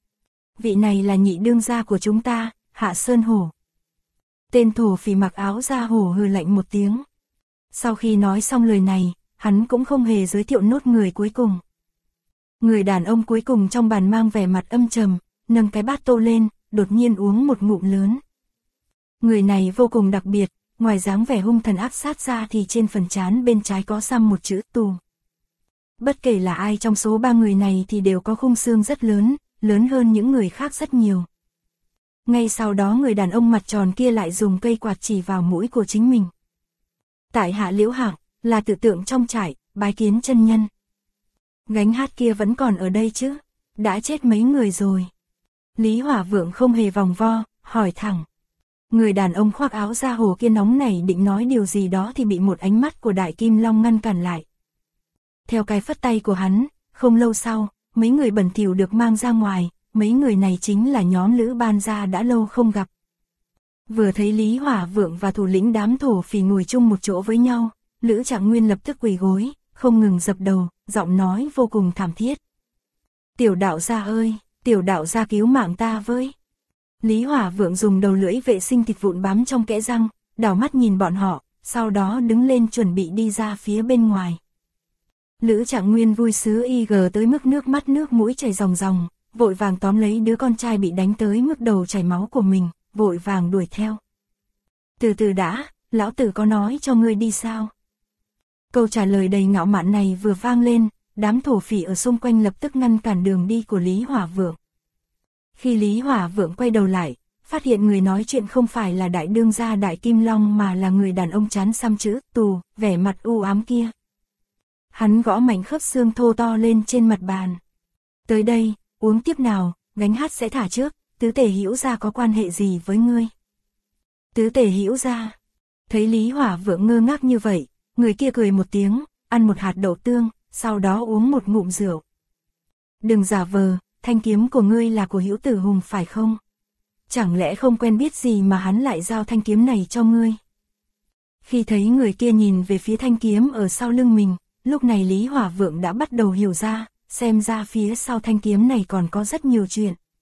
Vị này là nhị đương gia của chúng ta, Hạ Sơn Hổ. Tên thổ phỉ mặc áo da hổ hừ lạnh một tiếng. Sau khi nói xong lời này, hắn cũng không hề giới thiệu nốt người cuối cùng. Người đàn ông cuối cùng trong bàn mang vẻ mặt âm trầm, nâng cái bát tô lên, đột nhiên uống một ngụm lớn. Người này vô cùng đặc biệt, ngoài dáng vẻ hung thần ác sát ra thì trên phần trán bên trái có xăm một chữ tù. Bất kể là ai trong số 3 người này thì đều có khung xương rất lớn, lớn hơn những người khác rất nhiều. Ngay sau đó người đàn ông mặt tròn kia lại dùng cây quạt chỉ vào mũi của chính mình. Tại hạ Liễu Hạc, là tự tượng trong trại, bái kiến chân nhân. Gánh hát kia vẫn còn ở đây chứ? Đã chết mấy người rồi? Lý Hỏa Vượng không hề vòng vo, hỏi thẳng. Người đàn ông khoác áo da hổ kia nóng này định nói điều gì đó thì bị một ánh mắt của Đại Kim Long ngăn cản lại. Theo cái phất tay của hắn, không lâu sau, mấy người bẩn thỉu được mang ra ngoài, mấy người này chính là nhóm Lữ Ban Gia đã lâu không gặp. Vừa thấy Lý Hỏa Vượng và thủ lĩnh đám thổ phỉ ngồi chung một chỗ với nhau, Lữ Trạng Nguyên lập tức quỳ gối, không ngừng dập đầu, giọng nói vô cùng thảm thiết. Tiểu đạo gia ơi, tiểu đạo gia cứu mạng ta với. Lý Hỏa Vượng dùng đầu lưỡi vệ sinh thịt vụn bám trong kẽ răng, đảo mắt nhìn bọn họ, sau đó đứng lên chuẩn bị đi ra phía bên ngoài. Lữ Trạng Nguyên vui sứ y gờ tới mức nước mắt nước mũi chảy ròng ròng, vội vàng tóm lấy đứa con trai bị đánh tới mức đầu chảy máu của mình, vội vàng đuổi theo. Từ từ đã, lão tử có nói cho ngươi đi sao? Câu trả lời đầy ngạo mạn này vừa vang lên, đám thổ phỉ ở xung quanh lập tức ngăn cản đường đi của Lý Hỏa Vượng. Khi Lý Hỏa Vượng quay đầu lại, phát hiện người nói chuyện không phải là đại đương gia Đại Kim Long mà là người đàn ông trán xăm chữ tù, vẻ mặt u ám kia. Hắn gõ mảnh khớp xương thô to lên trên mặt bàn. Tới đây, uống tiếp nào, gánh hát sẽ thả trước, Tứ Tể Hữu gia có quan hệ gì với ngươi? Tứ Tể Hữu gia. Thấy Lý Hỏa Vượng ngơ ngác như vậy, người kia cười một tiếng, ăn một hạt đậu tương, sau đó uống một ngụm rượu. Đừng giả vờ, thanh kiếm của ngươi là của Hữu Tử Hùng phải không? Chẳng lẽ không quen biết gì mà hắn lại giao thanh kiếm này cho ngươi? Khi thấy người kia nhìn về phía thanh kiếm ở sau lưng mình, lúc này Lý Hỏa Vượng đã bắt đầu hiểu ra, xem ra phía sau thanh kiếm này còn có rất nhiều chuyện.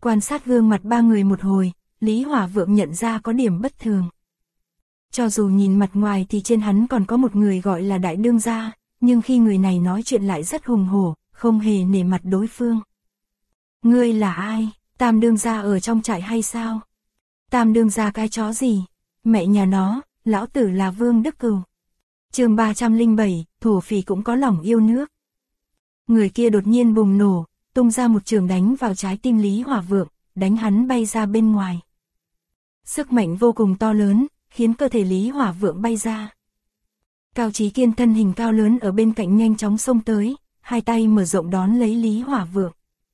Quan sát gương mặt ba người một hồi, Lý Hỏa Vượng nhận ra có điểm bất thường. Cho dù nhìn mặt ngoài thì trên hắn còn có một người gọi là đại đương gia, nhưng khi người này nói chuyện lại rất hùng hổ, không hề nể mặt đối phương. Ngươi là ai? Tam đương gia ở trong trại hay sao? Tam đương gia cái chó gì? Mẹ nhà nó, lão tử là Vương Đức Cửu. Chương 307, thổ phỉ cũng có lòng yêu nước. Người kia đột nhiên bùng nổ, tung ra một trường đánh vào trái tim Lý Hỏa Vượng, đánh hắn bay ra bên ngoài. Sức mạnh vô cùng to lớn, khiến cơ thể Lý Hỏa Vượng bay ra. Cao Chí Kiên thân hình cao lớn ở bên cạnh nhanh chóng xông tới, hai tay mở rộng đón lấy Lý Hỏa Vượng.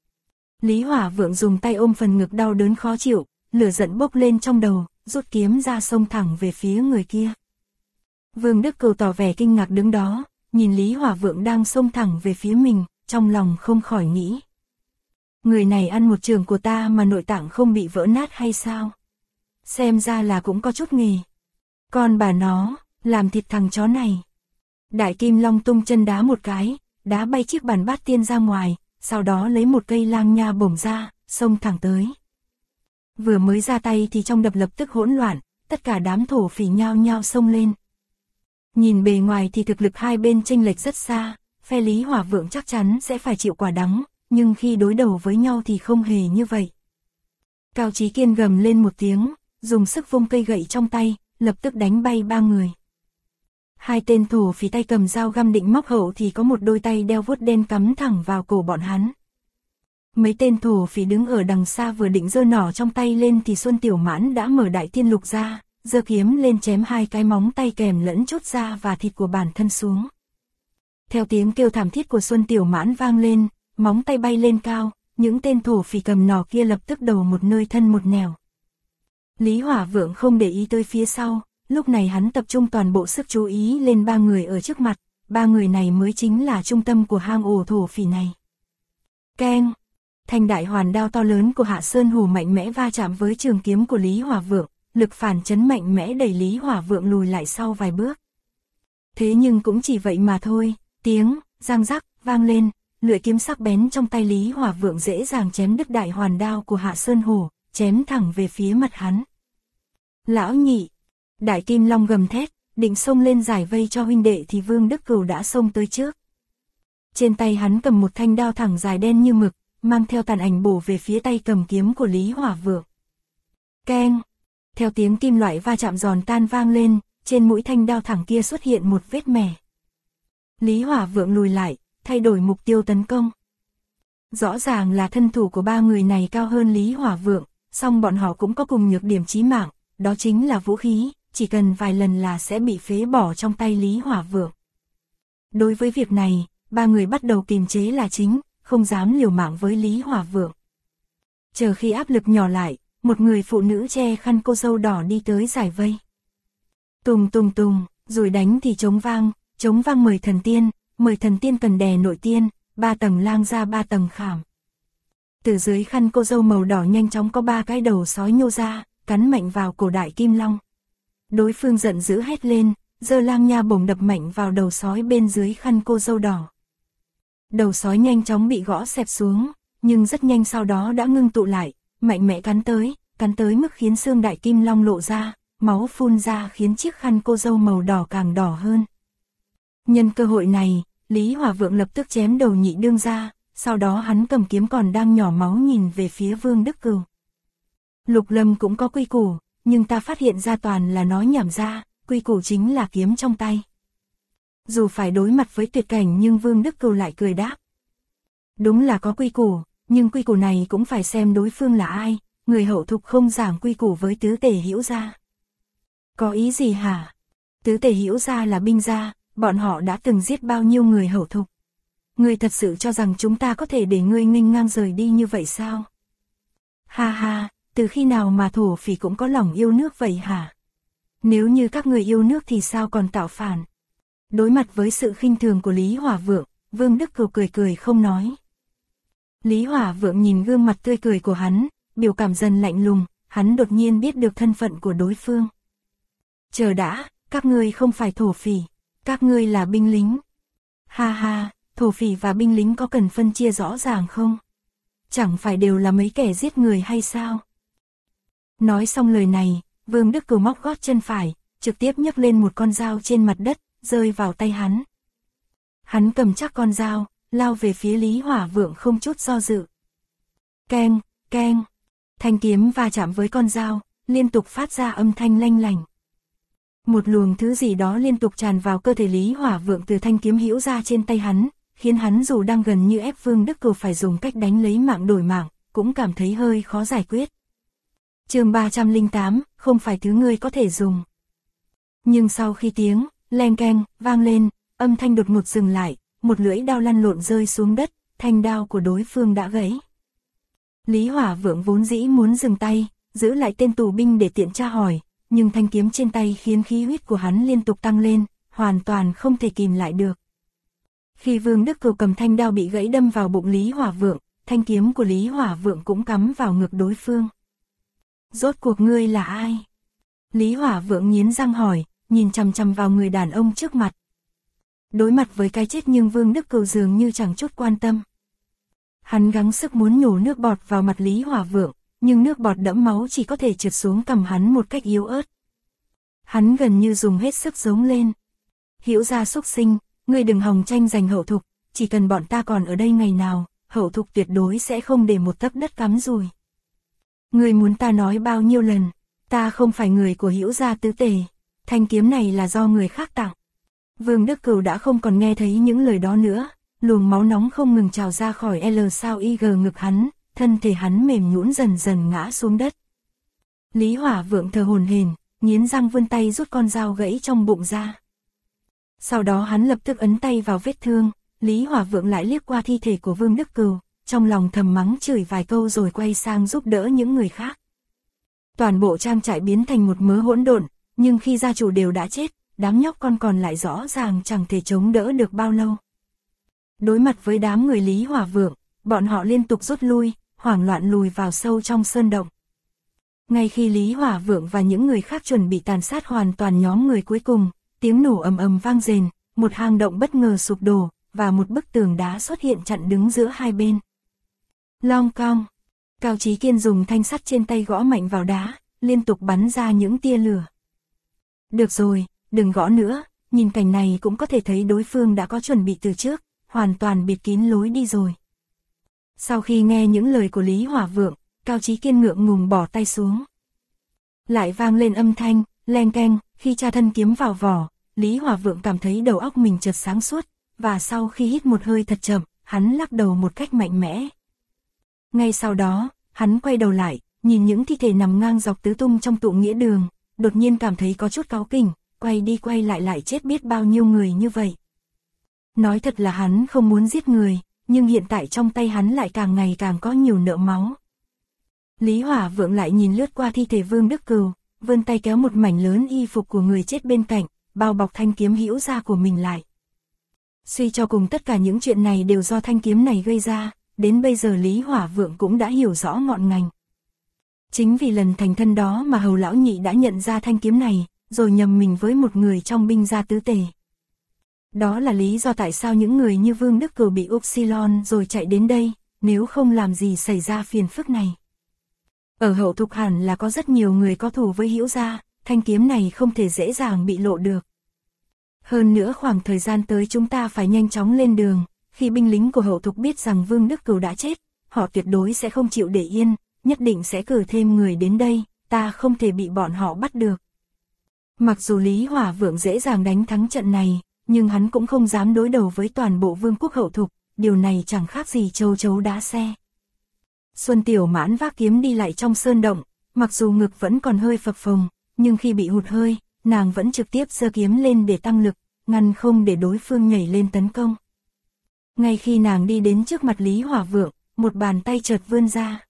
Lý Hỏa Vượng dùng tay ôm phần ngực đau đớn khó chịu, lửa giận bốc lên trong đầu, rút kiếm ra xông thẳng về phía người kia. Vương Đức Cửu tỏ vẻ kinh ngạc đứng đó, nhìn Lý Hỏa Vượng đang xông thẳng về phía mình, trong lòng không khỏi nghĩ. Người này ăn một trường của ta mà nội tạng không bị vỡ nát hay sao? Xem ra là cũng có chút nghề. Con bà nó, làm thịt thằng chó này. Đại Kim Long tung chân đá một cái, đá bay chiếc bàn bát tiên ra ngoài, sau đó lấy một cây lang nha bổng ra, xông thẳng tới. Vừa mới ra tay thì trong đập lập tức hỗn loạn, tất cả đám thổ phỉ nhao nhao xông lên. Nhìn bề ngoài thì thực lực hai bên chênh lệch rất xa, phe Lý Hỏa Vượng chắc chắn sẽ phải chịu quả đắng, nhưng khi đối đầu với nhau thì không hề như vậy. Cao Chí Kiên gầm lên một tiếng, dùng sức vung cây gậy trong tay, lập tức đánh bay ba người. Hai tên thổ phỉ tay cầm dao găm định móc hậu thì có một đôi tay đeo vuốt đen cắm thẳng vào cổ bọn hắn. Mấy tên thổ phỉ đứng ở đằng xa vừa định giơ nỏ trong tay lên thì Xuân Tiểu Mãn đã mở đại tiên lục ra, giơ kiếm lên chém hai cái móng tay kèm lẫn chốt da và thịt của bản thân xuống. Theo tiếng kêu thảm thiết của Xuân Tiểu Mãn vang lên, móng tay bay lên cao, những tên thổ phỉ cầm nỏ kia lập tức đầu một nơi thân một nẻo. Lý Hỏa Vượng không để ý tới phía sau, lúc này hắn tập trung toàn bộ sức chú ý lên ba người ở trước mặt, ba người này mới chính là trung tâm của hang ổ thổ phỉ này. Keng! Thanh đại hoàn đao to lớn của Hạ Sơn Hổ mạnh mẽ va chạm với trường kiếm của Lý Hỏa Vượng, lực phản chấn mạnh mẽ đẩy Lý Hỏa Vượng lùi lại sau vài bước. Thế nhưng cũng chỉ vậy mà thôi, tiếng răng rắc vang lên, lưỡi kiếm sắc bén trong tay Lý Hỏa Vượng dễ dàng chém đứt đại hoàn đao của Hạ Sơn Hổ, chém thẳng về phía mặt hắn. Lão nhị! Đại Kim Long gầm thét, định xông lên giải vây cho huynh đệ thì Vương Đức Cửu đã xông tới trước. Trên tay hắn cầm một thanh đao thẳng dài đen như mực, mang theo tàn ảnh bổ về phía tay cầm kiếm của Lý Hỏa Vượng. Keng! Theo tiếng kim loại va chạm giòn tan vang lên, trên mũi thanh đao thẳng kia xuất hiện một vết mẻ. Lý Hỏa Vượng lùi lại, thay đổi mục tiêu tấn công. Rõ ràng là thân thủ của ba người này cao hơn Lý Hỏa Vượng, song bọn họ cũng có cùng nhược điểm chí mạng, đó chính là vũ khí, chỉ cần vài lần là sẽ bị phế bỏ trong tay Lý Hỏa Vượng. Đối với việc này, ba người bắt đầu kiềm chế là chính, không dám liều mạng với Lý Hỏa Vượng. Chờ khi áp lực nhỏ lại, một người phụ nữ che khăn cô dâu đỏ đi tới giải vây. Tùng tùng tùng, rồi đánh thì trống vang 10 thần tiên cần đè nội tiên, 3 tầng lang ra 3 tầng khảm. Từ dưới khăn cô dâu màu đỏ nhanh chóng có 3 cái đầu sói nhô ra, cắn mạnh vào cổ Đại Kim Long. Đối phương giận dữ hét lên, giơ lang nha bổng đập mạnh vào đầu sói bên dưới khăn cô dâu đỏ. Đầu sói nhanh chóng bị gõ xẹp xuống, nhưng rất nhanh sau đó đã ngưng tụ lại, mạnh mẽ cắn tới mức khiến xương Đại Kim Long lộ ra, máu phun ra khiến chiếc khăn cô dâu màu đỏ càng đỏ hơn. Nhân cơ hội này, Lý Hỏa Vượng lập tức chém đầu nhị đương ra, sau đó hắn cầm kiếm còn đang nhỏ máu nhìn về phía Vương Đức Cửu. Lục Lâm cũng có quy củ, nhưng ta phát hiện ra toàn là nói nhảm ra, quy củ chính là kiếm trong tay. Dù phải đối mặt với tuyệt cảnh nhưng Vương Đức Cửu lại cười đáp. Đúng là có quy củ, nhưng quy củ này cũng phải xem đối phương là ai, người hậu thục không giảng quy củ với tứ tể hữu gia. Có ý gì hả? Tứ tể hữu gia là binh gia, bọn họ đã từng giết bao nhiêu người hậu thục. Ngươi thật sự cho rằng chúng ta có thể để ngươi nghênh ngang rời đi như vậy sao? Ha ha, từ khi nào mà thổ phỉ cũng có lòng yêu nước vậy hả? Nếu như các người yêu nước thì sao còn tạo phản? Đối mặt với sự khinh thường của Lý Hỏa Vượng, Vương Đức Cửu cười cười không nói. Lý Hỏa Vượng nhìn gương mặt tươi cười của hắn, biểu cảm dần lạnh lùng, hắn đột nhiên biết được thân phận của đối phương. Chờ đã, các ngươi không phải thổ phỉ, các ngươi là binh lính. Ha ha, thổ phỉ và binh lính có cần phân chia rõ ràng không? chẳng phải đều là mấy kẻ giết người hay sao? Nói xong lời này, Vương Đức Cửu móc gót chân phải, trực tiếp nhấc lên một con dao trên mặt đất, rơi vào tay hắn. Hắn cầm chắc con dao, lao về phía Lý Hỏa Vượng không chút do dự. Keng, keng, thanh kiếm va chạm với con dao, liên tục phát ra âm thanh lanh lảnh. Một luồng thứ gì đó liên tục tràn vào cơ thể Lý Hỏa Vượng từ thanh kiếm hữu ra trên tay hắn, khiến hắn dù đang gần như ép Vương Đức Cửu phải dùng cách đánh lấy mạng đổi mạng, cũng cảm thấy hơi khó giải quyết. Chương 308, không phải thứ ngươi có thể dùng. Nhưng sau khi tiếng leng keng vang lên, âm thanh đột ngột dừng lại, một lưỡi đao lăn lộn rơi xuống đất, thanh đao của đối phương đã gãy. Lý Hỏa Vượng vốn dĩ muốn dừng tay, giữ lại tên tù binh để tiện tra hỏi, nhưng thanh kiếm trên tay khiến khí huyết của hắn liên tục tăng lên, hoàn toàn không thể kìm lại được. Khi Vương Đức Cửu cầm thanh đao bị gãy đâm vào bụng Lý Hỏa Vượng, thanh kiếm của Lý Hỏa Vượng cũng cắm vào ngực đối phương. Rốt cuộc ngươi là ai? Lý Hỏa Vượng nghiến răng hỏi, nhìn chằm chằm vào người đàn ông trước mặt. Đối mặt với cái chết nhưng Vương Đức Cửu dường như chẳng chút quan tâm. Hắn gắng sức muốn nhổ nước bọt vào mặt Lý Hỏa Vượng, nhưng nước bọt đẫm máu chỉ có thể trượt xuống cằm hắn một cách yếu ớt. Hắn gần như dùng hết sức giống lên. Hữu gia xúc sinh, ngươi đừng hòng tranh giành hậu thục, chỉ cần bọn ta còn ở đây ngày nào, hậu thục tuyệt đối sẽ không để một tấc đất cắm rùi. Ngươi muốn ta nói bao nhiêu lần, ta không phải người của Hữu gia tứ tề, thanh kiếm này là do người khác tặng. Vương Đức Cửu đã không còn nghe thấy những lời đó nữa, luồng máu nóng không ngừng trào ra khỏi L sao IG ngực hắn, thân thể hắn mềm nhũn dần dần ngã xuống đất. Lý Hỏa Vượng thở hổn hển, nghiến răng vươn tay rút con dao gãy trong bụng ra. Sau đó hắn lập tức ấn tay vào vết thương, Lý Hỏa Vượng lại liếc qua thi thể của Vương Đức Cửu, trong lòng thầm mắng chửi vài câu rồi quay sang giúp đỡ những người khác. Toàn bộ trang trại biến thành một mớ hỗn độn, nhưng khi gia chủ đều đã chết, đám nhóc con còn lại rõ ràng chẳng thể chống đỡ được bao lâu. Đối mặt với đám người Lý Hỏa Vượng, bọn họ liên tục rút lui, hoảng loạn lùi vào sâu trong sơn động. Ngay khi Lý Hỏa Vượng và những người khác chuẩn bị tàn sát hoàn toàn nhóm người cuối cùng, tiếng nổ ầm ầm vang rền, một hang động bất ngờ sụp đổ, và một bức tường đá xuất hiện chặn đứng giữa hai bên. Long cong, Cao Chí Kiên dùng thanh sắt trên tay gõ mạnh vào đá, liên tục bắn ra những tia lửa. Được rồi, đừng gõ nữa, nhìn cảnh này cũng có thể thấy đối phương đã có chuẩn bị từ trước, hoàn toàn bịt kín lối đi rồi. Sau khi nghe những lời của Lý Hỏa Vượng, Cao Chí Kiên ngượng ngùng bỏ tay xuống. Lại vang lên âm thanh, leng keng, khi tra thân kiếm vào vỏ, Lý Hỏa Vượng cảm thấy đầu óc mình chợt sáng suốt, và sau khi hít một hơi thật chậm, hắn lắc đầu một cách mạnh mẽ. Ngay sau đó, hắn quay đầu lại, nhìn những thi thể nằm ngang dọc tứ tung trong tụ nghĩa đường, đột nhiên cảm thấy có chút cáu kỉnh, quay đi quay lại chết biết bao nhiêu người như vậy. Nói thật là hắn không muốn giết người, nhưng hiện tại trong tay hắn lại càng ngày càng có nhiều nợ máu. Lý Hỏa Vượng lại nhìn lướt qua thi thể Vương Đức Cửu, vươn tay kéo một mảnh lớn y phục của người chết bên cạnh, bao bọc thanh kiếm hữu gia của mình lại. Suy cho cùng tất cả những chuyện này đều do thanh kiếm này gây ra, đến bây giờ Lý Hỏa Vượng cũng đã hiểu rõ ngọn ngành. Chính vì lần thành thân đó mà Hầu lão nhị đã nhận ra thanh kiếm này, rồi nhầm mình với một người trong binh gia tứ tề. Đó là lý do tại sao những người như Vương Đức Cửu bị Upsilon rồi chạy đến đây, nếu không làm gì xảy ra phiền phức này. Ở hậu thục hẳn là có rất nhiều người có thù với Hữu gia, thanh kiếm này không thể dễ dàng bị lộ được. Hơn nữa khoảng thời gian tới chúng ta phải nhanh chóng lên đường, khi binh lính của hậu thục biết rằng Vương Đức Cửu đã chết, họ tuyệt đối sẽ không chịu để yên, nhất định sẽ cử thêm người đến đây, ta không thể bị bọn họ bắt được. Mặc dù Lý Hỏa Vượng dễ dàng đánh thắng trận này, nhưng hắn cũng không dám đối đầu với toàn bộ vương quốc hậu thục, điều này chẳng khác gì châu chấu đá xe. Xuân Tiểu Mãn vác kiếm đi lại trong sơn động, mặc dù ngực vẫn còn hơi phập phồng, nhưng khi bị hụt hơi, nàng vẫn trực tiếp giơ kiếm lên để tăng lực, ngăn không để đối phương nhảy lên tấn công. Ngay khi nàng đi đến trước mặt Lý Hỏa Vượng, một bàn tay chợt vươn ra.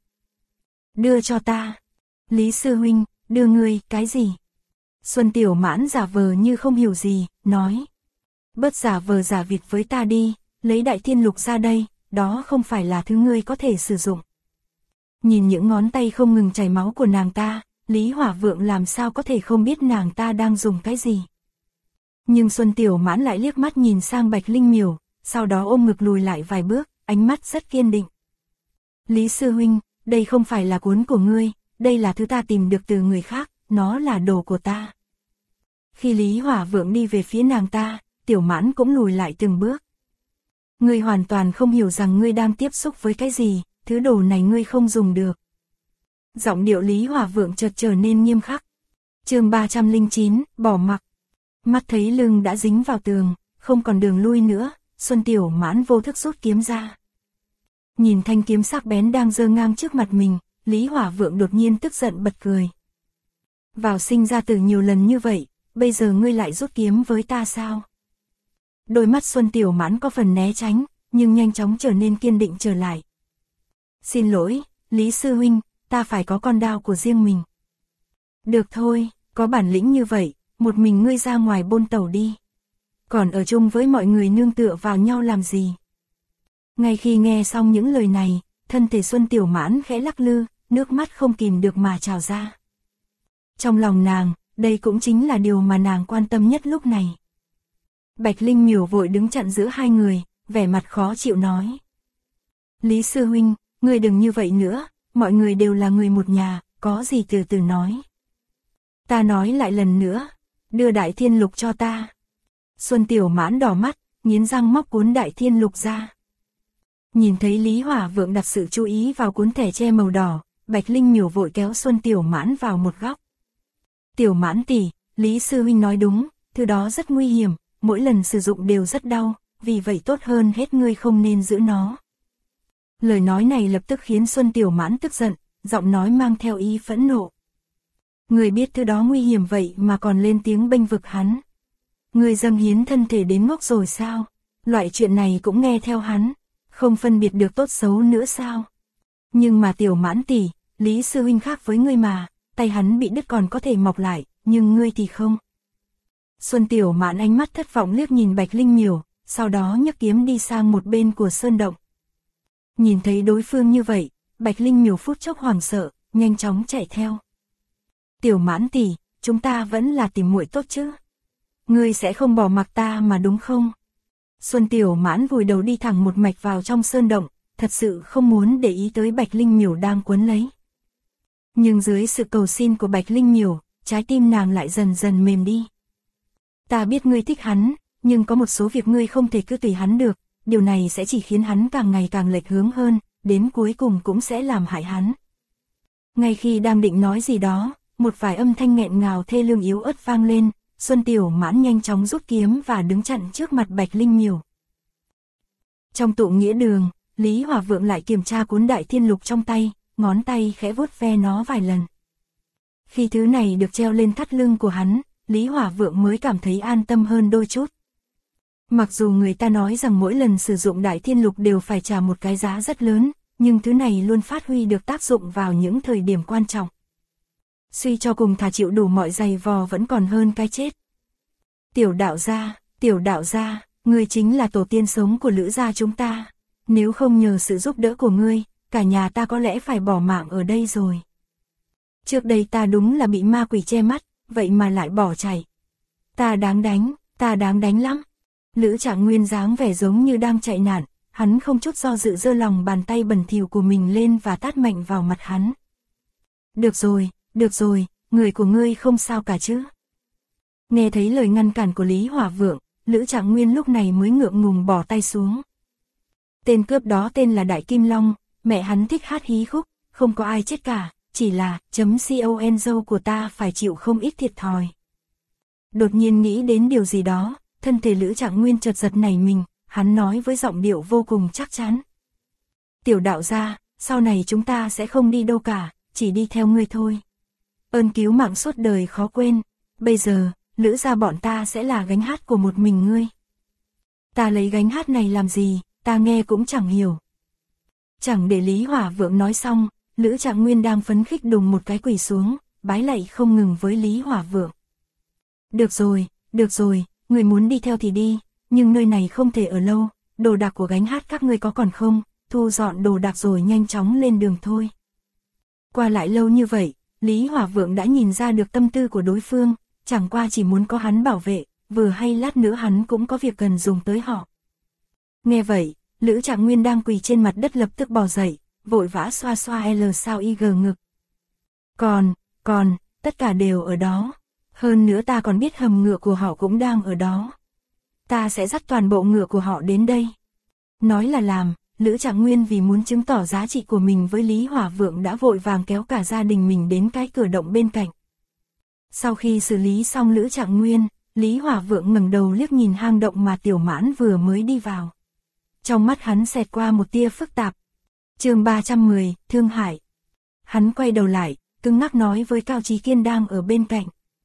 Đưa cho ta. Lý sư huynh, đưa ngươi, cái gì? Xuân Tiểu Mãn giả vờ như không hiểu gì, nói. Bớt giả vờ giả vịt với ta đi, lấy Đại Thiên Lục ra đây, đó không phải là thứ ngươi có thể sử dụng. Nhìn những ngón tay không ngừng chảy máu của nàng ta, Lý Hỏa Vượng làm sao có thể không biết nàng ta đang dùng cái gì. Nhưng Xuân Tiểu Mãn lại liếc mắt nhìn sang Bạch Linh Miểu, sau đó ôm ngực lùi lại vài bước, ánh mắt rất kiên định. Lý sư huynh, đây không phải là cuốn của ngươi, đây là thứ ta tìm được từ người khác, nó là đồ của ta. Khi Lý Hỏa Vượng đi về phía nàng ta, Tiểu Mãn cũng lùi lại từng bước. Ngươi hoàn toàn không hiểu rằng ngươi đang tiếp xúc với cái gì, thứ đồ này ngươi không dùng được. Giọng điệu Lý Hỏa Vượng chợt trở nên nghiêm khắc. Chương 309, bỏ mặc. Mắt thấy lưng đã dính vào tường, không còn đường lui nữa, Xuân Tiểu Mãn vô thức rút kiếm ra. Nhìn thanh kiếm sắc bén đang giơ ngang trước mặt mình, Lý Hỏa Vượng đột nhiên tức giận bật cười. Vào sinh ra tử nhiều lần như vậy, bây giờ ngươi lại rút kiếm với ta sao? Đôi mắt Xuân Tiểu Mãn có phần né tránh, nhưng nhanh chóng trở nên kiên định trở lại. Xin lỗi, Lý sư huynh, ta phải có con đao của riêng mình. Được thôi, có bản lĩnh như vậy, một mình ngươi ra ngoài bôn tẩu đi. Còn ở chung với mọi người nương tựa vào nhau làm gì? Ngay khi nghe xong những lời này, thân thể Xuân Tiểu Mãn khẽ lắc lư, nước mắt không kìm được mà trào ra. Trong lòng nàng, đây cũng chính là điều mà nàng quan tâm nhất lúc này. Bạch Linh Miểu vội đứng chặn giữa hai người, vẻ mặt khó chịu nói. Lý sư huynh, ngươi đừng như vậy nữa, mọi người đều là người một nhà, có gì từ từ nói. Ta nói lại lần nữa, đưa Đại Thiên Lục cho ta. Xuân Tiểu Mãn đỏ mắt, nghiến răng móc cuốn Đại Thiên Lục ra. Nhìn thấy Lý Hỏa Vượng đặt sự chú ý vào cuốn thẻ tre màu đỏ, Bạch Linh Miểu vội kéo Xuân Tiểu Mãn vào một góc. Tiểu Mãn tỷ, Lý sư huynh nói đúng, thứ đó rất nguy hiểm, mỗi lần sử dụng đều rất đau, vì vậy tốt hơn hết ngươi không nên giữ nó. Lời nói này lập tức khiến Xuân Tiểu Mãn tức giận, giọng nói mang theo ý phẫn nộ. Ngươi biết thứ đó nguy hiểm vậy mà còn lên tiếng bênh vực hắn. Ngươi dâng hiến thân thể đến ngốc rồi sao? Loại chuyện này cũng nghe theo hắn, không phân biệt được tốt xấu nữa sao? Nhưng mà Tiểu Mãn tỷ, Lý sư huynh khác với ngươi mà, tay hắn bị đứt còn có thể mọc lại, nhưng ngươi thì không. Xuân Tiểu Mãn ánh mắt thất vọng liếc nhìn Bạch Linh Miểu, sau đó nhấc kiếm đi sang một bên của sơn động. Nhìn thấy đối phương như vậy, Bạch Linh Miểu phút chốc hoảng sợ, nhanh chóng chạy theo. Tiểu Mãn tỷ, chúng ta vẫn là tỉ muội tốt chứ? Ngươi sẽ không bỏ mặc ta mà đúng không? Xuân Tiểu Mãn vùi đầu đi thẳng một mạch vào trong sơn động, thật sự không muốn để ý tới Bạch Linh Miểu đang quấn lấy. Nhưng dưới sự cầu xin của Bạch Linh Miểu, trái tim nàng lại dần dần mềm đi. Ta biết ngươi thích hắn, nhưng có một số việc ngươi không thể cứ tùy hắn được, điều này sẽ chỉ khiến hắn càng ngày càng lệch hướng hơn, đến cuối cùng cũng sẽ làm hại hắn. Ngay khi đang định nói gì đó, một vài âm thanh nghẹn ngào thê lương yếu ớt vang lên, Xuân Tiểu Mãn nhanh chóng rút kiếm và đứng chặn trước mặt Bạch Linh Miểu. Trong tụ nghĩa đường, Lý Hỏa Vượng lại kiểm tra cuốn Đại Thiên Lục trong tay, ngón tay khẽ vuốt ve nó vài lần. Khi thứ này được treo lên thắt lưng của hắn, Lý Hỏa Vượng mới cảm thấy an tâm hơn đôi chút. Mặc dù người ta nói rằng mỗi lần sử dụng Đại Thiên Lục đều phải trả một cái giá rất lớn, nhưng thứ này luôn phát huy được tác dụng vào những thời điểm quan trọng. Suy cho cùng thà chịu đủ mọi giày vò vẫn còn hơn cái chết. Tiểu đạo gia, ngươi chính là tổ tiên sống của Lữ gia chúng ta. Nếu không nhờ sự giúp đỡ của ngươi, cả nhà ta có lẽ phải bỏ mạng ở đây rồi. Trước đây ta đúng là bị ma quỷ che mắt, vậy mà lại bỏ chạy. Ta đáng đánh lắm. Lữ Trạng Nguyên dáng vẻ giống như đang chạy nạn, hắn không chút do dự giơ lòng bàn tay bẩn thỉu của mình lên và tát mạnh vào mặt hắn. Được rồi, người của ngươi không sao cả chứ. Nghe thấy lời ngăn cản của Lý Hỏa Vượng, Lữ Trạng Nguyên lúc này mới ngượng ngùng bỏ tay xuống. Tên cướp đó tên là Đại Kim Long, mẹ hắn thích hát hí khúc, không có ai chết cả, chỉ là .con dâu của ta phải chịu không ít thiệt thòi. Đột nhiên nghĩ đến điều gì đó, thân thể Lữ Trạng Nguyên chợt giật nảy mình, hắn nói với giọng điệu vô cùng chắc chắn. Tiểu đạo gia, sau này chúng ta sẽ không đi đâu cả, chỉ đi theo ngươi thôi. Ơn cứu mạng suốt đời khó quên, bây giờ, Lữ gia bọn ta sẽ là gánh hát của một mình ngươi. Ta lấy gánh hát này làm gì, ta nghe cũng chẳng hiểu. Chẳng để Lý Hỏa Vượng nói xong, Lữ Trạng Nguyên đang phấn khích đùng một cái quỳ xuống, bái lạy không ngừng với Lý Hỏa Vượng. Được rồi, người muốn đi theo thì đi, nhưng nơi này không thể ở lâu, đồ đạc của gánh hát các ngươi có còn không, thu dọn đồ đạc rồi nhanh chóng lên đường thôi. Qua lại lâu như vậy, Lý Hỏa Vượng đã nhìn ra được tâm tư của đối phương, chẳng qua chỉ muốn có hắn bảo vệ, vừa hay lát nữa hắn cũng có việc cần dùng tới họ. Nghe vậy, Lữ Trạng Nguyên đang quỳ trên mặt đất lập tức bò dậy, vội vã xoa xoa L sao IG ngực. Còn, tất cả đều ở đó. Hơn nữa ta còn biết hầm ngựa của họ cũng đang ở đó. Ta sẽ dắt toàn bộ ngựa của họ đến đây. Nói là làm, Lữ Trạng Nguyên vì muốn chứng tỏ giá trị của mình với Lý Hỏa Vượng đã vội vàng kéo cả gia đình mình đến cái cửa động bên cạnh. Sau khi xử lý xong Lữ Trạng Nguyên, Lý Hỏa Vượng ngẩng đầu liếc nhìn hang động mà Tiểu Mãn vừa mới đi vào. Trong mắt hắn xẹt qua một tia phức tạp. Chương 310, Thương Hại. Hắn quay đầu lại, cứng ngắc nói với Cao Chí Kiên đang ở bên cạnh.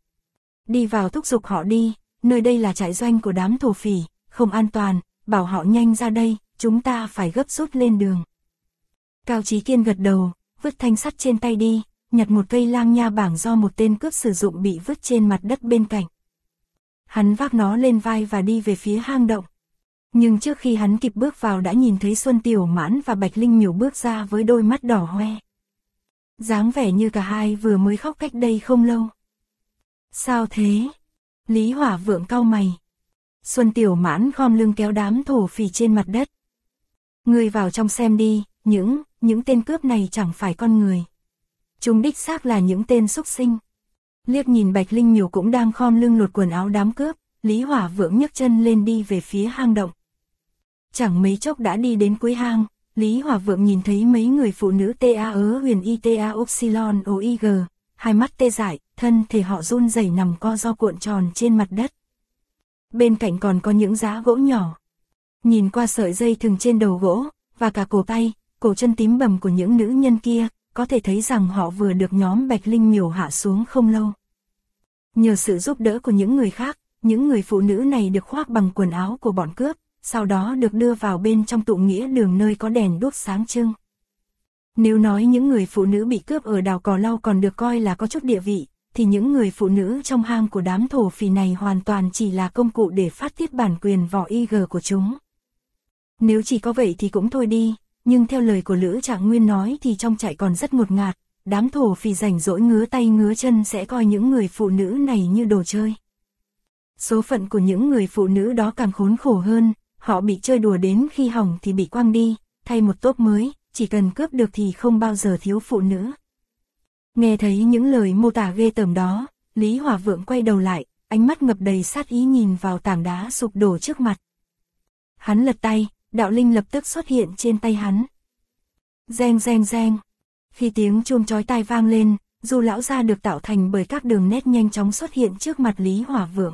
Đi vào thúc giục họ đi, nơi đây là trại doanh của đám thổ phỉ, không an toàn, bảo họ nhanh ra đây, chúng ta phải gấp rút lên đường. Cao Chí Kiên gật đầu, vứt thanh sắt trên tay đi, nhặt một cây lang nha bảng do một tên cướp sử dụng bị vứt trên mặt đất bên cạnh. Hắn vác nó lên vai và đi về phía hang động. Nhưng trước khi hắn kịp bước vào đã nhìn thấy Xuân Tiểu Mãn và Bạch Linh Miểu bước ra với đôi mắt đỏ hoe. Dáng vẻ như cả hai vừa mới khóc cách đây không lâu. Sao thế? Lý Hỏa Vượng cau mày. Xuân Tiểu Mãn khom lưng kéo đám thổ phỉ trên mặt đất. Ngươi vào trong xem đi, những tên cướp này chẳng phải con người. Chúng đích xác là những tên xúc sinh. Liếc nhìn Bạch Linh Miểu cũng đang khom lưng lột quần áo đám cướp, Lý Hỏa Vượng nhấc chân lên đi về phía hang động. Chẳng mấy chốc đã đi đến cuối hang, Lý Hỏa Vượng nhìn thấy mấy người phụ nữ TA huyền ITA Upsilon OIG, hai mắt tê dại, thân thể họ run rẩy nằm co ro cuộn tròn trên mặt đất. Bên cạnh còn có những giá gỗ nhỏ. Nhìn qua sợi dây thừng trên đầu gỗ, và cả cổ tay, cổ chân tím bầm của những nữ nhân kia, có thể thấy rằng họ vừa được nhóm Bạch Linh Miểu hạ xuống không lâu. Nhờ sự giúp đỡ của những người khác, những người phụ nữ này được khoác bằng quần áo của bọn cướp, sau đó được đưa vào bên trong tụ nghĩa đường nơi có đèn đuốc sáng trưng. Nếu nói những người phụ nữ bị cướp ở đảo Cò Lau còn được coi là có chút địa vị, thì những người phụ nữ trong hang của đám thổ phỉ này hoàn toàn chỉ là công cụ để phát tiết bản quyền vỏ IG của chúng. Nếu chỉ có vậy thì cũng thôi đi, nhưng theo lời của Lữ Trạng Nguyên nói thì trong trại còn rất ngột ngạt, đám thổ phỉ rảnh rỗi ngứa tay ngứa chân sẽ coi những người phụ nữ này như đồ chơi. Số phận của những người phụ nữ đó càng khốn khổ hơn, họ bị chơi đùa đến khi hỏng thì bị quăng đi, thay một tốp mới, chỉ cần cướp được thì không bao giờ thiếu phụ nữ. Nghe thấy những lời mô tả ghê tởm đó, Lý Hỏa Vượng quay đầu lại, ánh mắt ngập đầy sát ý nhìn vào tảng đá sụp đổ trước mặt. Hắn lật tay, đạo linh lập tức xuất hiện trên tay hắn. Reng reng reng. Khi tiếng chuông chói tai vang lên, dù lão gia được tạo thành bởi các đường nét nhanh chóng xuất hiện trước mặt Lý Hỏa Vượng.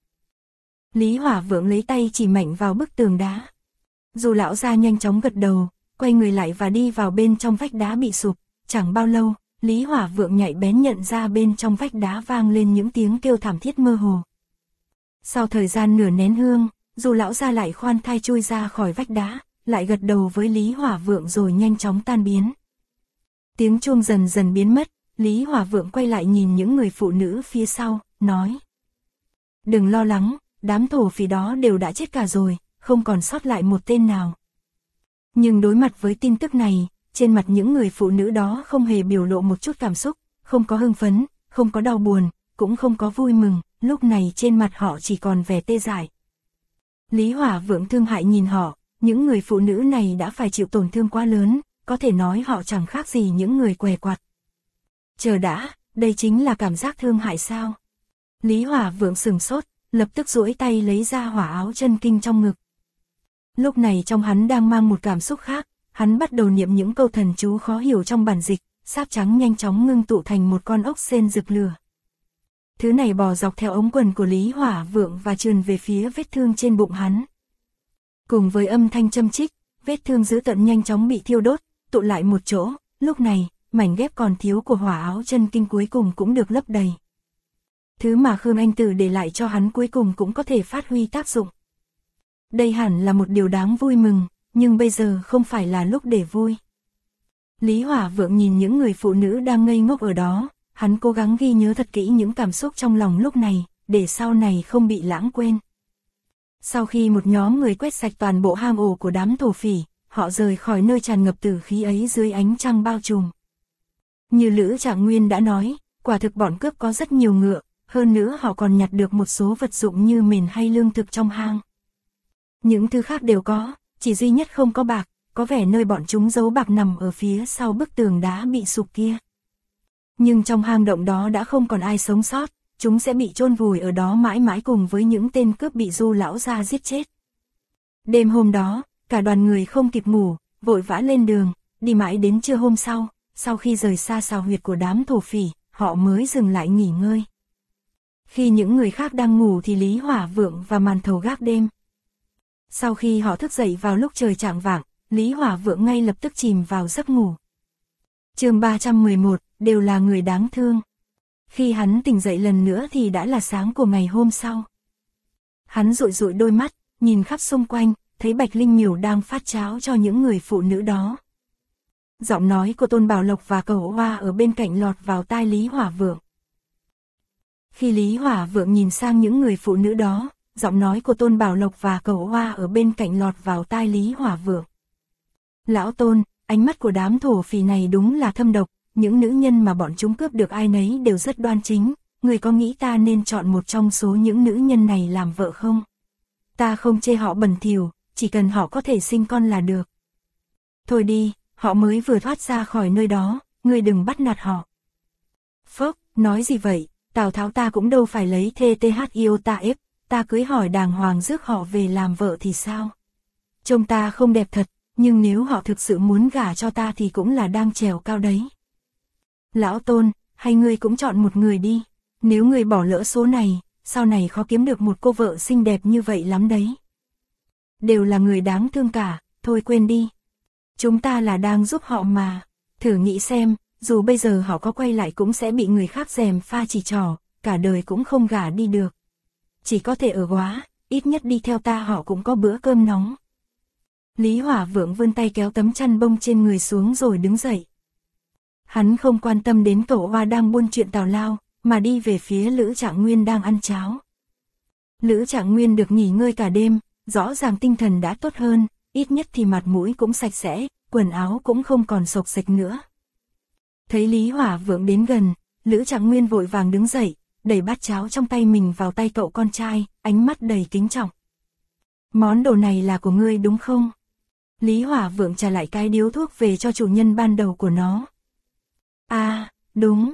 Lý Hỏa Vượng lấy tay chỉ mạnh vào bức tường đá. Dù lão gia nhanh chóng gật đầu, quay người lại và đi vào bên trong vách đá bị sụp. Chẳng bao lâu, Lý Hỏa Vượng nhạy bén nhận ra bên trong vách đá vang lên những tiếng kêu thảm thiết mơ hồ. Sau thời gian nửa nén hương, dù lão gia lại khoan thai chui ra khỏi vách đá, lại gật đầu với Lý Hỏa Vượng rồi nhanh chóng tan biến. Tiếng chuông dần dần biến mất, Lý Hỏa Vượng quay lại nhìn những người phụ nữ phía sau, nói. Đừng lo lắng, đám thổ phỉ đó đều đã chết cả rồi, không còn sót lại một tên nào. Nhưng đối mặt với tin tức này, trên mặt những người phụ nữ đó không hề biểu lộ một chút cảm xúc, không có hưng phấn, không có đau buồn, cũng không có vui mừng, lúc này trên mặt họ chỉ còn vẻ tê dại. Lý Hỏa Vượng thương hại nhìn họ, những người phụ nữ này đã phải chịu tổn thương quá lớn, có thể nói họ chẳng khác gì những người què quặt. Chờ đã, đây chính là cảm giác thương hại sao? Lý Hỏa Vượng sửng sốt, lập tức duỗi tay lấy ra hỏa áo chân kinh trong ngực. Lúc này trong hắn đang mang một cảm xúc khác, hắn bắt đầu niệm những câu thần chú khó hiểu trong bản dịch, sáp trắng nhanh chóng ngưng tụ thành một con ốc sên rực lửa. Thứ này bò dọc theo ống quần của Lý Hỏa Vượng và trườn về phía vết thương trên bụng hắn. Cùng với âm thanh châm chích, vết thương dữ tợn nhanh chóng bị thiêu đốt, tụ lại một chỗ, lúc này, mảnh ghép còn thiếu của hỏa áo chân kinh cuối cùng cũng được lấp đầy. Thứ mà Khương Anh Tử để lại cho hắn cuối cùng cũng có thể phát huy tác dụng. Đây hẳn là một điều đáng vui mừng, nhưng bây giờ không phải là lúc để vui. Lý Hỏa Vượng nhìn những người phụ nữ đang ngây ngốc ở đó, hắn cố gắng ghi nhớ thật kỹ những cảm xúc trong lòng lúc này, để sau này không bị lãng quên. Sau khi một nhóm người quét sạch toàn bộ hang ổ của đám thổ phỉ, họ rời khỏi nơi tràn ngập tử khí ấy dưới ánh trăng bao trùm. Như Lữ Trạng Nguyên đã nói, quả thực bọn cướp có rất nhiều ngựa, hơn nữa họ còn nhặt được một số vật dụng như mền hay lương thực trong hang. Những thứ khác đều có, chỉ duy nhất không có bạc, có vẻ nơi bọn chúng giấu bạc nằm ở phía sau bức tường đá bị sụp kia. Nhưng trong hang động đó đã không còn ai sống sót, chúng sẽ bị chôn vùi ở đó mãi mãi cùng với những tên cướp bị Du lão gia giết chết. Đêm hôm đó, cả đoàn người không kịp ngủ, vội vã lên đường, đi mãi đến trưa hôm sau khi rời xa sào huyệt của đám thổ phỉ, họ mới dừng lại nghỉ ngơi. Khi những người khác đang ngủ thì Lý Hỏa Vượng và Màn Thầu gác đêm. Sau khi họ thức dậy vào lúc trời chạng vạng, Lý Hỏa Vượng ngay lập tức chìm vào giấc ngủ. Chương 311, đều là người đáng thương. Khi hắn tỉnh dậy lần nữa thì đã là sáng của ngày hôm sau. Hắn dụi dụi đôi mắt, nhìn khắp xung quanh, thấy Bạch Linh Miểu đang phát cháo cho những người phụ nữ đó. Giọng nói của Tôn Bảo Lộc và Cẩu Hoa ở bên cạnh lọt vào tai Lý Hỏa Vượng. Khi Lý Hỏa Vượng nhìn sang những người phụ nữ đó, giọng nói của Tôn Bảo Lộc và Cẩu Hoa ở bên cạnh lọt vào tai Lý Hỏa Vượng. Lão Tôn, ánh mắt của đám thổ phỉ này đúng là thâm độc, những nữ nhân mà bọn chúng cướp được ai nấy đều rất đoan chính, người có nghĩ ta nên chọn một trong số những nữ nhân này làm vợ không? Ta không chê họ bẩn thỉu, chỉ cần họ có thể sinh con là được. Thôi đi, họ mới vừa thoát ra khỏi nơi đó, ngươi đừng bắt nạt họ. Phốc, nói gì vậy, Tào Tháo ta cũng đâu phải lấy thê yêu ta ép, ta cưới hỏi đàng hoàng rước họ về làm vợ thì sao? Trông ta không đẹp thật, nhưng nếu họ thực sự muốn gả cho ta thì cũng là đang trèo cao đấy. Lão Tôn, hay ngươi cũng chọn một người đi, nếu ngươi bỏ lỡ số này, sau này khó kiếm được một cô vợ xinh đẹp như vậy lắm đấy. Đều là người đáng thương cả, thôi quên đi. Chúng ta là đang giúp họ mà, thử nghĩ xem, dù bây giờ họ có quay lại cũng sẽ bị người khác gièm pha chỉ trỏ, cả đời cũng không gả đi được. Chỉ có thể ở góa, ít nhất đi theo ta họ cũng có bữa cơm nóng. Lý Hỏa Vượng vươn tay kéo tấm chăn bông trên người xuống rồi đứng dậy. Hắn không quan tâm đến Cẩu Hoa đang buôn chuyện tào lao, mà đi về phía Lữ Trạng Nguyên đang ăn cháo. Lữ Trạng Nguyên được nghỉ ngơi cả đêm, rõ ràng tinh thần đã tốt hơn, ít nhất thì mặt mũi cũng sạch sẽ, quần áo cũng không còn xộc xệch nữa. Thấy Lý Hỏa Vượng đến gần, Lữ Trạng Nguyên vội vàng đứng dậy, đẩy bát cháo trong tay mình vào tay cậu con trai, ánh mắt đầy kính trọng. Món đồ này là của ngươi đúng không? Lý Hỏa Vượng trả lại cái điếu thuốc về cho chủ nhân ban đầu của nó. À, đúng.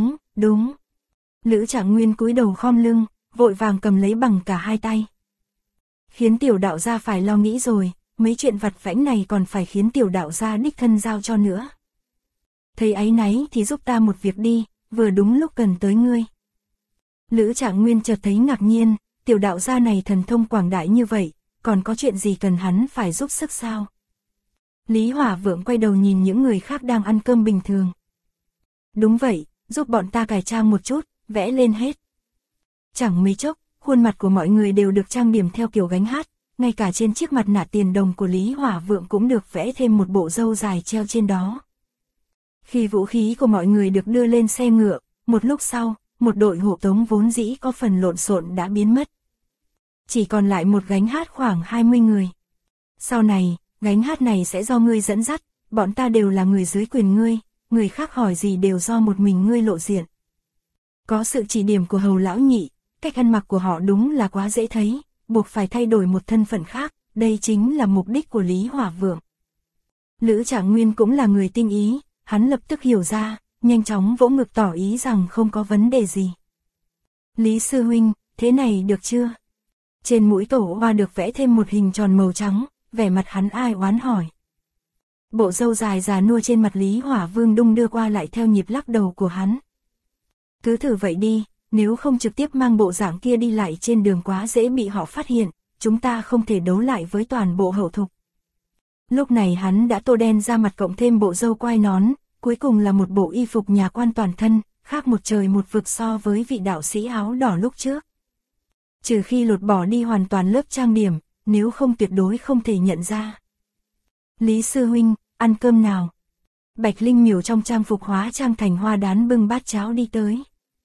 Lữ Trạng Nguyên cúi đầu khom lưng, vội vàng cầm lấy bằng cả hai tay. Khiến tiểu đạo gia phải lo nghĩ rồi, mấy chuyện vặt vãnh này còn phải khiến tiểu đạo gia đích thân giao cho nữa. Thấy áy náy thì giúp ta một việc đi, vừa đúng lúc cần tới ngươi. Lữ Trạng Nguyên chợt thấy ngạc nhiên, tiểu đạo gia này thần thông quảng đại như vậy, còn có chuyện gì cần hắn phải giúp sức sao? Lý Hỏa Vượng quay đầu nhìn những người khác đang ăn cơm bình thường. Đúng vậy, giúp bọn ta cải trang một chút, vẽ lên hết. Chẳng mấy chốc, khuôn mặt của mọi người đều được trang điểm theo kiểu gánh hát, ngay cả trên chiếc mặt nạ tiền đồng của Lý Hỏa Vượng cũng được vẽ thêm một bộ râu dài treo trên đó. Khi vũ khí của mọi người được đưa lên xe ngựa, một lúc sau, một đội hộ tống vốn dĩ có phần lộn xộn đã biến mất. Chỉ còn lại một gánh hát khoảng 20 người. Sau này, gánh hát này sẽ do ngươi dẫn dắt, bọn ta đều là người dưới quyền ngươi, người khác hỏi gì đều do một mình ngươi lộ diện. Có sự chỉ điểm của Hầu lão nhị, cách ăn mặc của họ đúng là quá dễ thấy, buộc phải thay đổi một thân phận khác, đây chính là mục đích của Lý Hỏa Vượng. Lữ Trạng Nguyên cũng là người tinh ý, hắn lập tức hiểu ra, nhanh chóng vỗ ngực tỏ ý rằng không có vấn đề gì. Lý sư huynh, thế này được chưa? Trên mũi Cẩu Hoa được vẽ thêm một hình tròn màu trắng, vẻ mặt hắn ai oán hỏi. Bộ râu dài già nua trên mặt Lý Hỏa Vương đung đưa qua lại theo nhịp lắc đầu của hắn. Cứ thử vậy đi, nếu không trực tiếp mang bộ dạng kia đi lại trên đường quá dễ bị họ phát hiện, chúng ta không thể đấu lại với toàn bộ hậu thục. Lúc này hắn đã tô đen ra mặt cộng thêm bộ râu quai nón, cuối cùng là một bộ y phục nhà quan toàn thân, khác một trời một vực so với vị đạo sĩ áo đỏ lúc trước. Trừ khi lột bỏ đi hoàn toàn lớp trang điểm, nếu không tuyệt đối không thể nhận ra. Lý sư huynh, ăn cơm nào? Bạch Linh Miểu trong trang phục hóa trang thành hoa đán bưng bát cháo đi tới.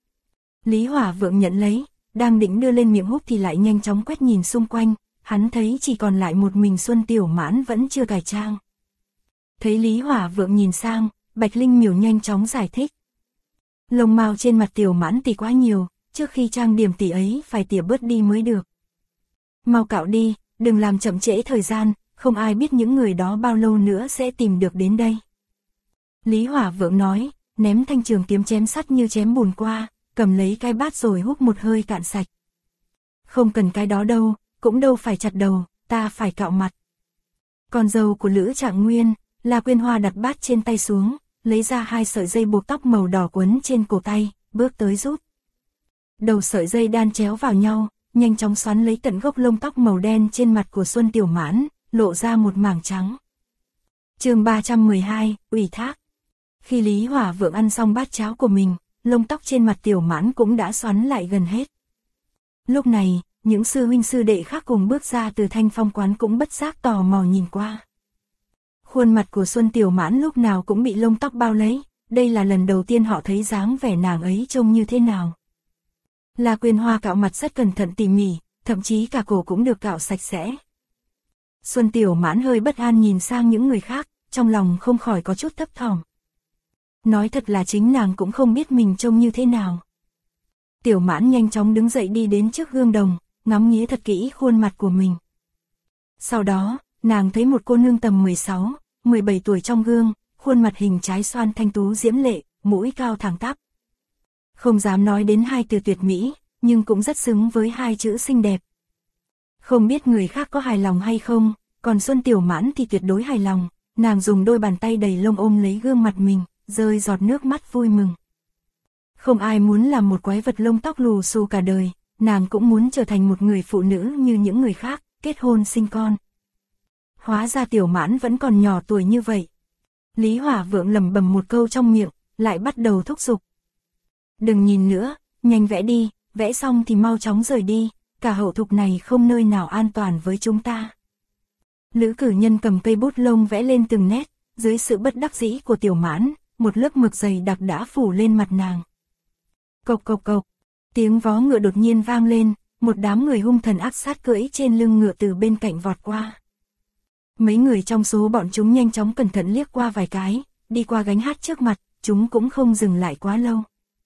Lý Hỏa Vượng nhận lấy, đang định đưa lên miệng húp thì lại nhanh chóng quét nhìn xung quanh, hắn thấy chỉ còn lại một mình Xuân Tiểu Mãn vẫn chưa cải trang. Thấy Lý Hỏa Vượng nhìn sang, Bạch Linh Miểu nhanh chóng giải thích. Lông mao trên mặt Tiểu Mãn tỷ quá nhiều, trước khi trang điểm tỷ ấy phải tỉa bớt đi mới được. Mau cạo đi, đừng làm chậm trễ thời gian, không ai biết những người đó bao lâu nữa sẽ tìm được đến đây. Lý Hỏa Vượng nói, ném thanh trường kiếm chém sắt như chém bùn qua, cầm lấy cái bát rồi hút một hơi cạn sạch. Không cần cái đó đâu, cũng đâu phải chặt đầu, ta phải cạo mặt. Con dâu của Lữ Trạng Nguyên, La Quyên Hoa đặt bát trên tay xuống, lấy ra 2 sợi dây buộc tóc màu đỏ quấn trên cổ tay, bước tới rút. Đầu sợi dây đan chéo vào nhau, nhanh chóng xoắn lấy tận gốc lông tóc màu đen trên mặt của Xuân Tiểu Mãn, lộ ra một mảng trắng. Chương 312, ủy thác. Khi Lý Hỏa Vượng ăn xong bát cháo của mình, lông tóc trên mặt Tiểu Mãn cũng đã xoắn lại gần hết. Lúc này, những sư huynh sư đệ khác cùng bước ra từ Thanh Phong quán cũng bất giác tò mò nhìn qua. Khuôn mặt của Xuân Tiểu Mãn lúc nào cũng bị lông tóc bao lấy, đây là lần đầu tiên họ thấy dáng vẻ nàng ấy trông như thế nào. La Quyên Hoa cạo mặt rất cẩn thận tỉ mỉ, thậm chí cả cổ cũng được cạo sạch sẽ. Xuân Tiểu Mãn hơi bất an nhìn sang những người khác, trong lòng không khỏi có chút thấp thỏm. Nói thật là chính nàng cũng không biết mình trông như thế nào. Tiểu Mãn nhanh chóng đứng dậy đi đến trước gương đồng, ngắm nghía thật kỹ khuôn mặt của mình. Sau đó, nàng thấy một cô nương tầm 16, 17 tuổi trong gương, khuôn mặt hình trái xoan thanh tú diễm lệ, mũi cao thẳng tắp. Không dám nói đến 2 từ tuyệt mỹ, nhưng cũng rất xứng với 2 chữ xinh đẹp. Không biết người khác có hài lòng hay không, còn Xuân Tiểu Mãn thì tuyệt đối hài lòng, nàng dùng đôi bàn tay đầy lông ôm lấy gương mặt mình, rơi giọt nước mắt vui mừng. Không ai muốn làm một quái vật lông tóc lù xù cả đời, nàng cũng muốn trở thành một người phụ nữ như những người khác, kết hôn sinh con. Hóa ra Tiểu Mãn vẫn còn nhỏ tuổi như vậy. Lý Hỏa Vượng lẩm bẩm một câu trong miệng, lại bắt đầu thúc giục. Đừng nhìn nữa, nhanh vẽ đi, vẽ xong thì mau chóng rời đi, cả hậu thục này không nơi nào an toàn với chúng ta. Lữ Cử Nhân cầm cây bút lông vẽ lên từng nét, dưới sự bất đắc dĩ của Tiểu Mãn, một lớp mực dày đặc đã phủ lên mặt nàng. Cộc cộc cộc, tiếng vó ngựa đột nhiên vang lên, một đám người hung thần ác sát cưỡi trên lưng ngựa từ bên cạnh vọt qua. Mấy người trong số bọn chúng nhanh chóng cẩn thận liếc qua vài cái, đi qua gánh hát trước mặt, chúng cũng không dừng lại quá lâu.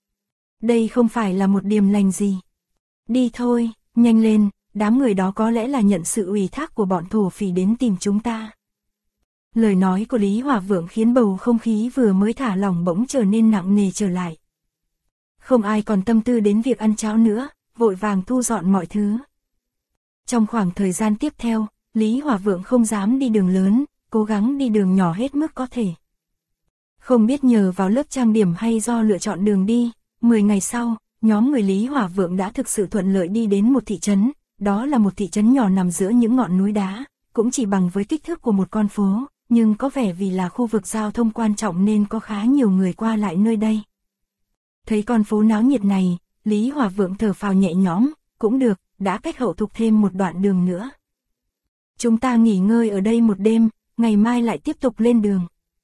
Đây không phải là một điềm lành gì. Đi thôi, nhanh lên, đám người đó có lẽ là nhận sự ủy thác của bọn thổ phỉ đến tìm chúng ta. Lời nói của Lý Hỏa Vượng khiến bầu không khí vừa mới thả lỏng bỗng trở nên nặng nề trở lại. Không ai còn tâm tư đến việc ăn cháo nữa, vội vàng thu dọn mọi thứ. Trong khoảng thời gian tiếp theo, Lý Hỏa Vượng không dám đi đường lớn, cố gắng đi đường nhỏ hết mức có thể. Không biết nhờ vào lớp trang điểm hay do lựa chọn đường đi, 10 ngày sau, nhóm người Lý Hỏa Vượng đã thực sự thuận lợi đi đến một thị trấn, đó là một thị trấn nhỏ nằm giữa những ngọn núi đá, cũng chỉ bằng với kích thước của một con phố, nhưng có vẻ vì là khu vực giao thông quan trọng nên có khá nhiều người qua lại nơi đây. Thấy con phố náo nhiệt này, Lý Hỏa Vượng thở phào nhẹ nhõm, cũng được, đã cách hậu thục thêm một đoạn đường nữa. Chúng ta nghỉ ngơi ở đây một đêm, ngày mai lại tiếp tục lên đường.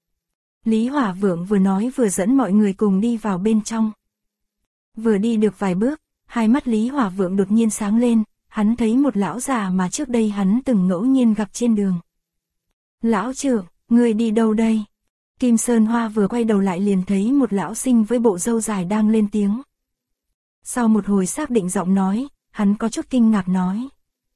Lý Hỏa Vượng vừa nói vừa dẫn mọi người cùng đi vào bên trong. Vừa đi được vài bước, hai mắt Lý Hỏa Vượng đột nhiên sáng lên, hắn thấy một lão già mà trước đây hắn từng ngẫu nhiên gặp trên đường. Lão trưởng, người đi đâu đây? Kim Sơn Hoa vừa quay đầu lại liền thấy một lão sinh với bộ râu dài đang lên tiếng. Sau một hồi xác định giọng nói, hắn có chút kinh ngạc nói.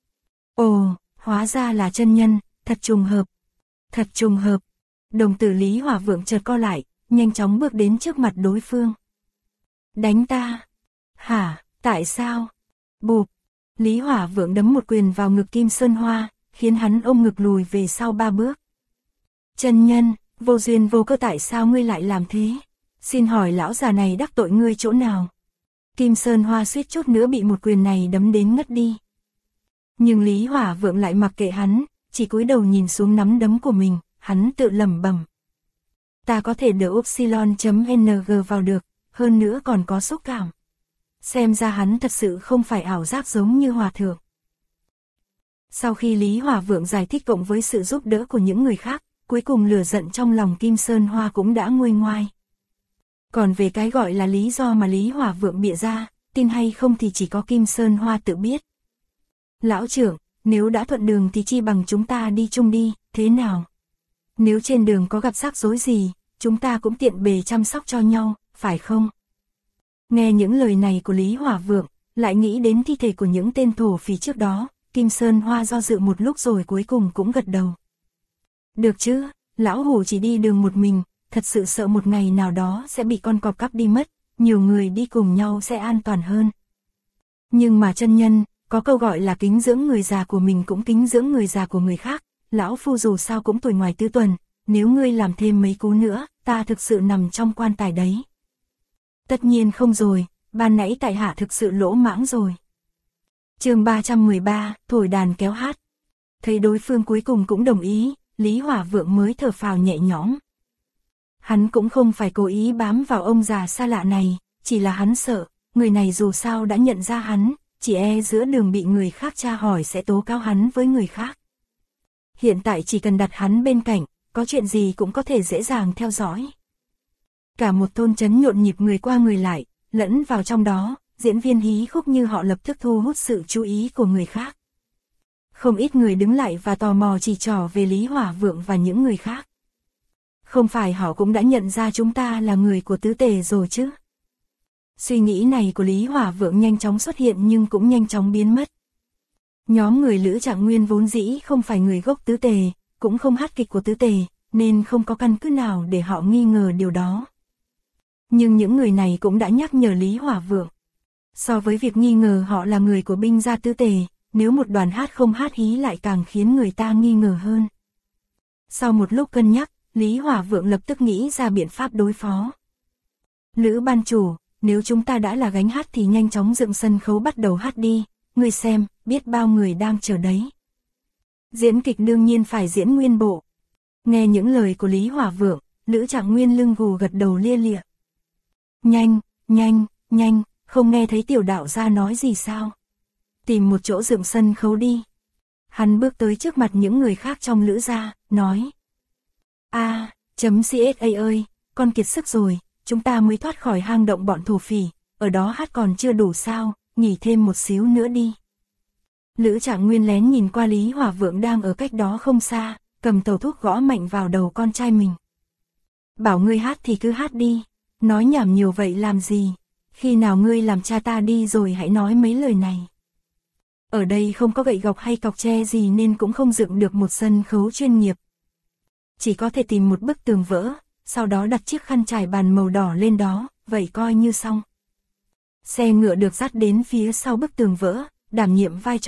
Ồ, hóa ra là chân nhân, thật trùng hợp. Thật trùng hợp. Đồng tử Lý Hỏa Vượng chợt co lại, nhanh chóng bước đến trước mặt đối phương. Đánh ta? Hả, tại sao? Bụp. Lý Hỏa Vượng đấm một quyền vào ngực Kim Sơn Hoa, khiến hắn ôm ngực lùi về sau 3 bước. Chân nhân, vô duyên vô cớ tại sao ngươi lại làm thế? Xin hỏi lão già này đắc tội ngươi chỗ nào? Kim Sơn Hoa suýt chút nữa bị một quyền này đấm đến ngất đi. Nhưng Lý Hỏa Vượng lại mặc kệ hắn, chỉ cúi đầu nhìn xuống nắm đấm của mình, hắn tự lẩm bẩm. Ta có thể đỡ upsilon.ng vào được, hơn nữa còn có xúc cảm. Xem ra hắn thật sự không phải ảo giác giống như hòa thượng. Sau khi Lý Hỏa Vượng giải thích cộng với sự giúp đỡ của những người khác, cuối cùng lửa giận trong lòng Kim Sơn Hoa cũng đã nguôi ngoai. Còn về cái gọi là lý do mà Lý Hỏa Vượng bịa ra, tin hay không thì chỉ có Kim Sơn Hoa tự biết. Lão trưởng, nếu đã thuận đường thì chi bằng chúng ta đi chung đi, thế nào? Nếu trên đường có gặp rắc rối gì, chúng ta cũng tiện bề chăm sóc cho nhau, phải không? Nghe những lời này của Lý Hỏa Vượng, lại nghĩ đến thi thể của những tên thổ phỉ trước đó, Kim Sơn Hoa do dự một lúc rồi cuối cùng cũng gật đầu. Được chứ, lão hủ chỉ đi đường một mình, thật sự sợ một ngày nào đó sẽ bị con cọp cắp đi mất, nhiều người đi cùng nhau sẽ an toàn hơn. Nhưng mà chân nhân, có câu gọi là kính dưỡng người già của mình cũng kính dưỡng người già của người khác, lão phu dù sao cũng tuổi ngoài tứ tuần, nếu ngươi làm thêm mấy cú nữa, ta thực sự nằm trong quan tài đấy. Tất nhiên không rồi, ban nãy tại hạ thực sự lỗ mãng rồi. Chương 313, thổi đàn kéo hát. Thấy đối phương cuối cùng cũng đồng ý, Lý Hỏa Vượng mới thở phào nhẹ nhõm. Hắn cũng không phải cố ý bám vào ông già xa lạ này, chỉ là hắn sợ, người này dù sao đã nhận ra hắn, chỉ e giữa đường bị người khác tra hỏi sẽ tố cáo hắn với người khác. Hiện tại chỉ cần đặt hắn bên cạnh, có chuyện gì cũng có thể dễ dàng theo dõi. Cả một thôn trấn nhộn nhịp người qua người lại, lẫn vào trong đó, diễn viên hí khúc như họ lập tức thu hút sự chú ý của người khác. Không ít người đứng lại và tò mò chỉ trỏ về Lý Hỏa Vượng và những người khác. Không phải họ cũng đã nhận ra chúng ta là người của tứ tề rồi chứ? Suy nghĩ này của Lý Hỏa Vượng nhanh chóng xuất hiện nhưng cũng nhanh chóng biến mất. Nhóm người Lữ Trạng Nguyên vốn dĩ không phải người gốc tứ tề, cũng không hát kịch của tứ tề, nên không có căn cứ nào để họ nghi ngờ điều đó. Nhưng những người này cũng đã nhắc nhở Lý Hỏa Vượng. So với việc nghi ngờ họ là người của binh gia tứ tề, nếu một đoàn hát không hát hí lại càng khiến người ta nghi ngờ hơn. Sau một lúc cân nhắc, Lý Hỏa Vượng lập tức nghĩ ra biện pháp đối phó. Lữ ban chủ, nếu chúng ta đã là gánh hát thì nhanh chóng dựng sân khấu bắt đầu hát đi, ngươi xem, biết bao người đang chờ đấy. Diễn kịch đương nhiên phải diễn nguyên bộ. Nghe những lời của Lý Hỏa Vượng, Lữ Trạng Nguyên lưng gù gật đầu lia lịa. Nhanh, nhanh, nhanh, không nghe thấy tiểu đạo gia nói gì sao? Tìm một chỗ dựng sân khấu đi. Hắn bước tới trước mặt những người khác trong Lữ gia, nói. CSA ơi, con kiệt sức rồi, chúng ta mới thoát khỏi hang động bọn thổ phỉ, ở đó hát còn chưa đủ sao, nghỉ thêm một xíu nữa đi. Lữ Trạng Nguyên lén nhìn qua Lý Hỏa Vượng đang ở cách đó không xa, cầm tàu thuốc gõ mạnh vào đầu con trai mình. Bảo ngươi hát thì cứ hát đi, nói nhảm nhiều vậy làm gì, khi nào ngươi làm cha ta đi rồi hãy nói mấy lời này. Ở đây không có gậy gộc hay cọc tre gì nên cũng không dựng được một sân khấu chuyên nghiệp. Chỉ có thể tìm một bức tường vỡ, sau đó đặt chiếc khăn trải bàn màu đỏ lên đó, vậy coi như xong. Xe ngựa được dắt đến phía sau bức tường vỡ, đảm nhiệm vai trò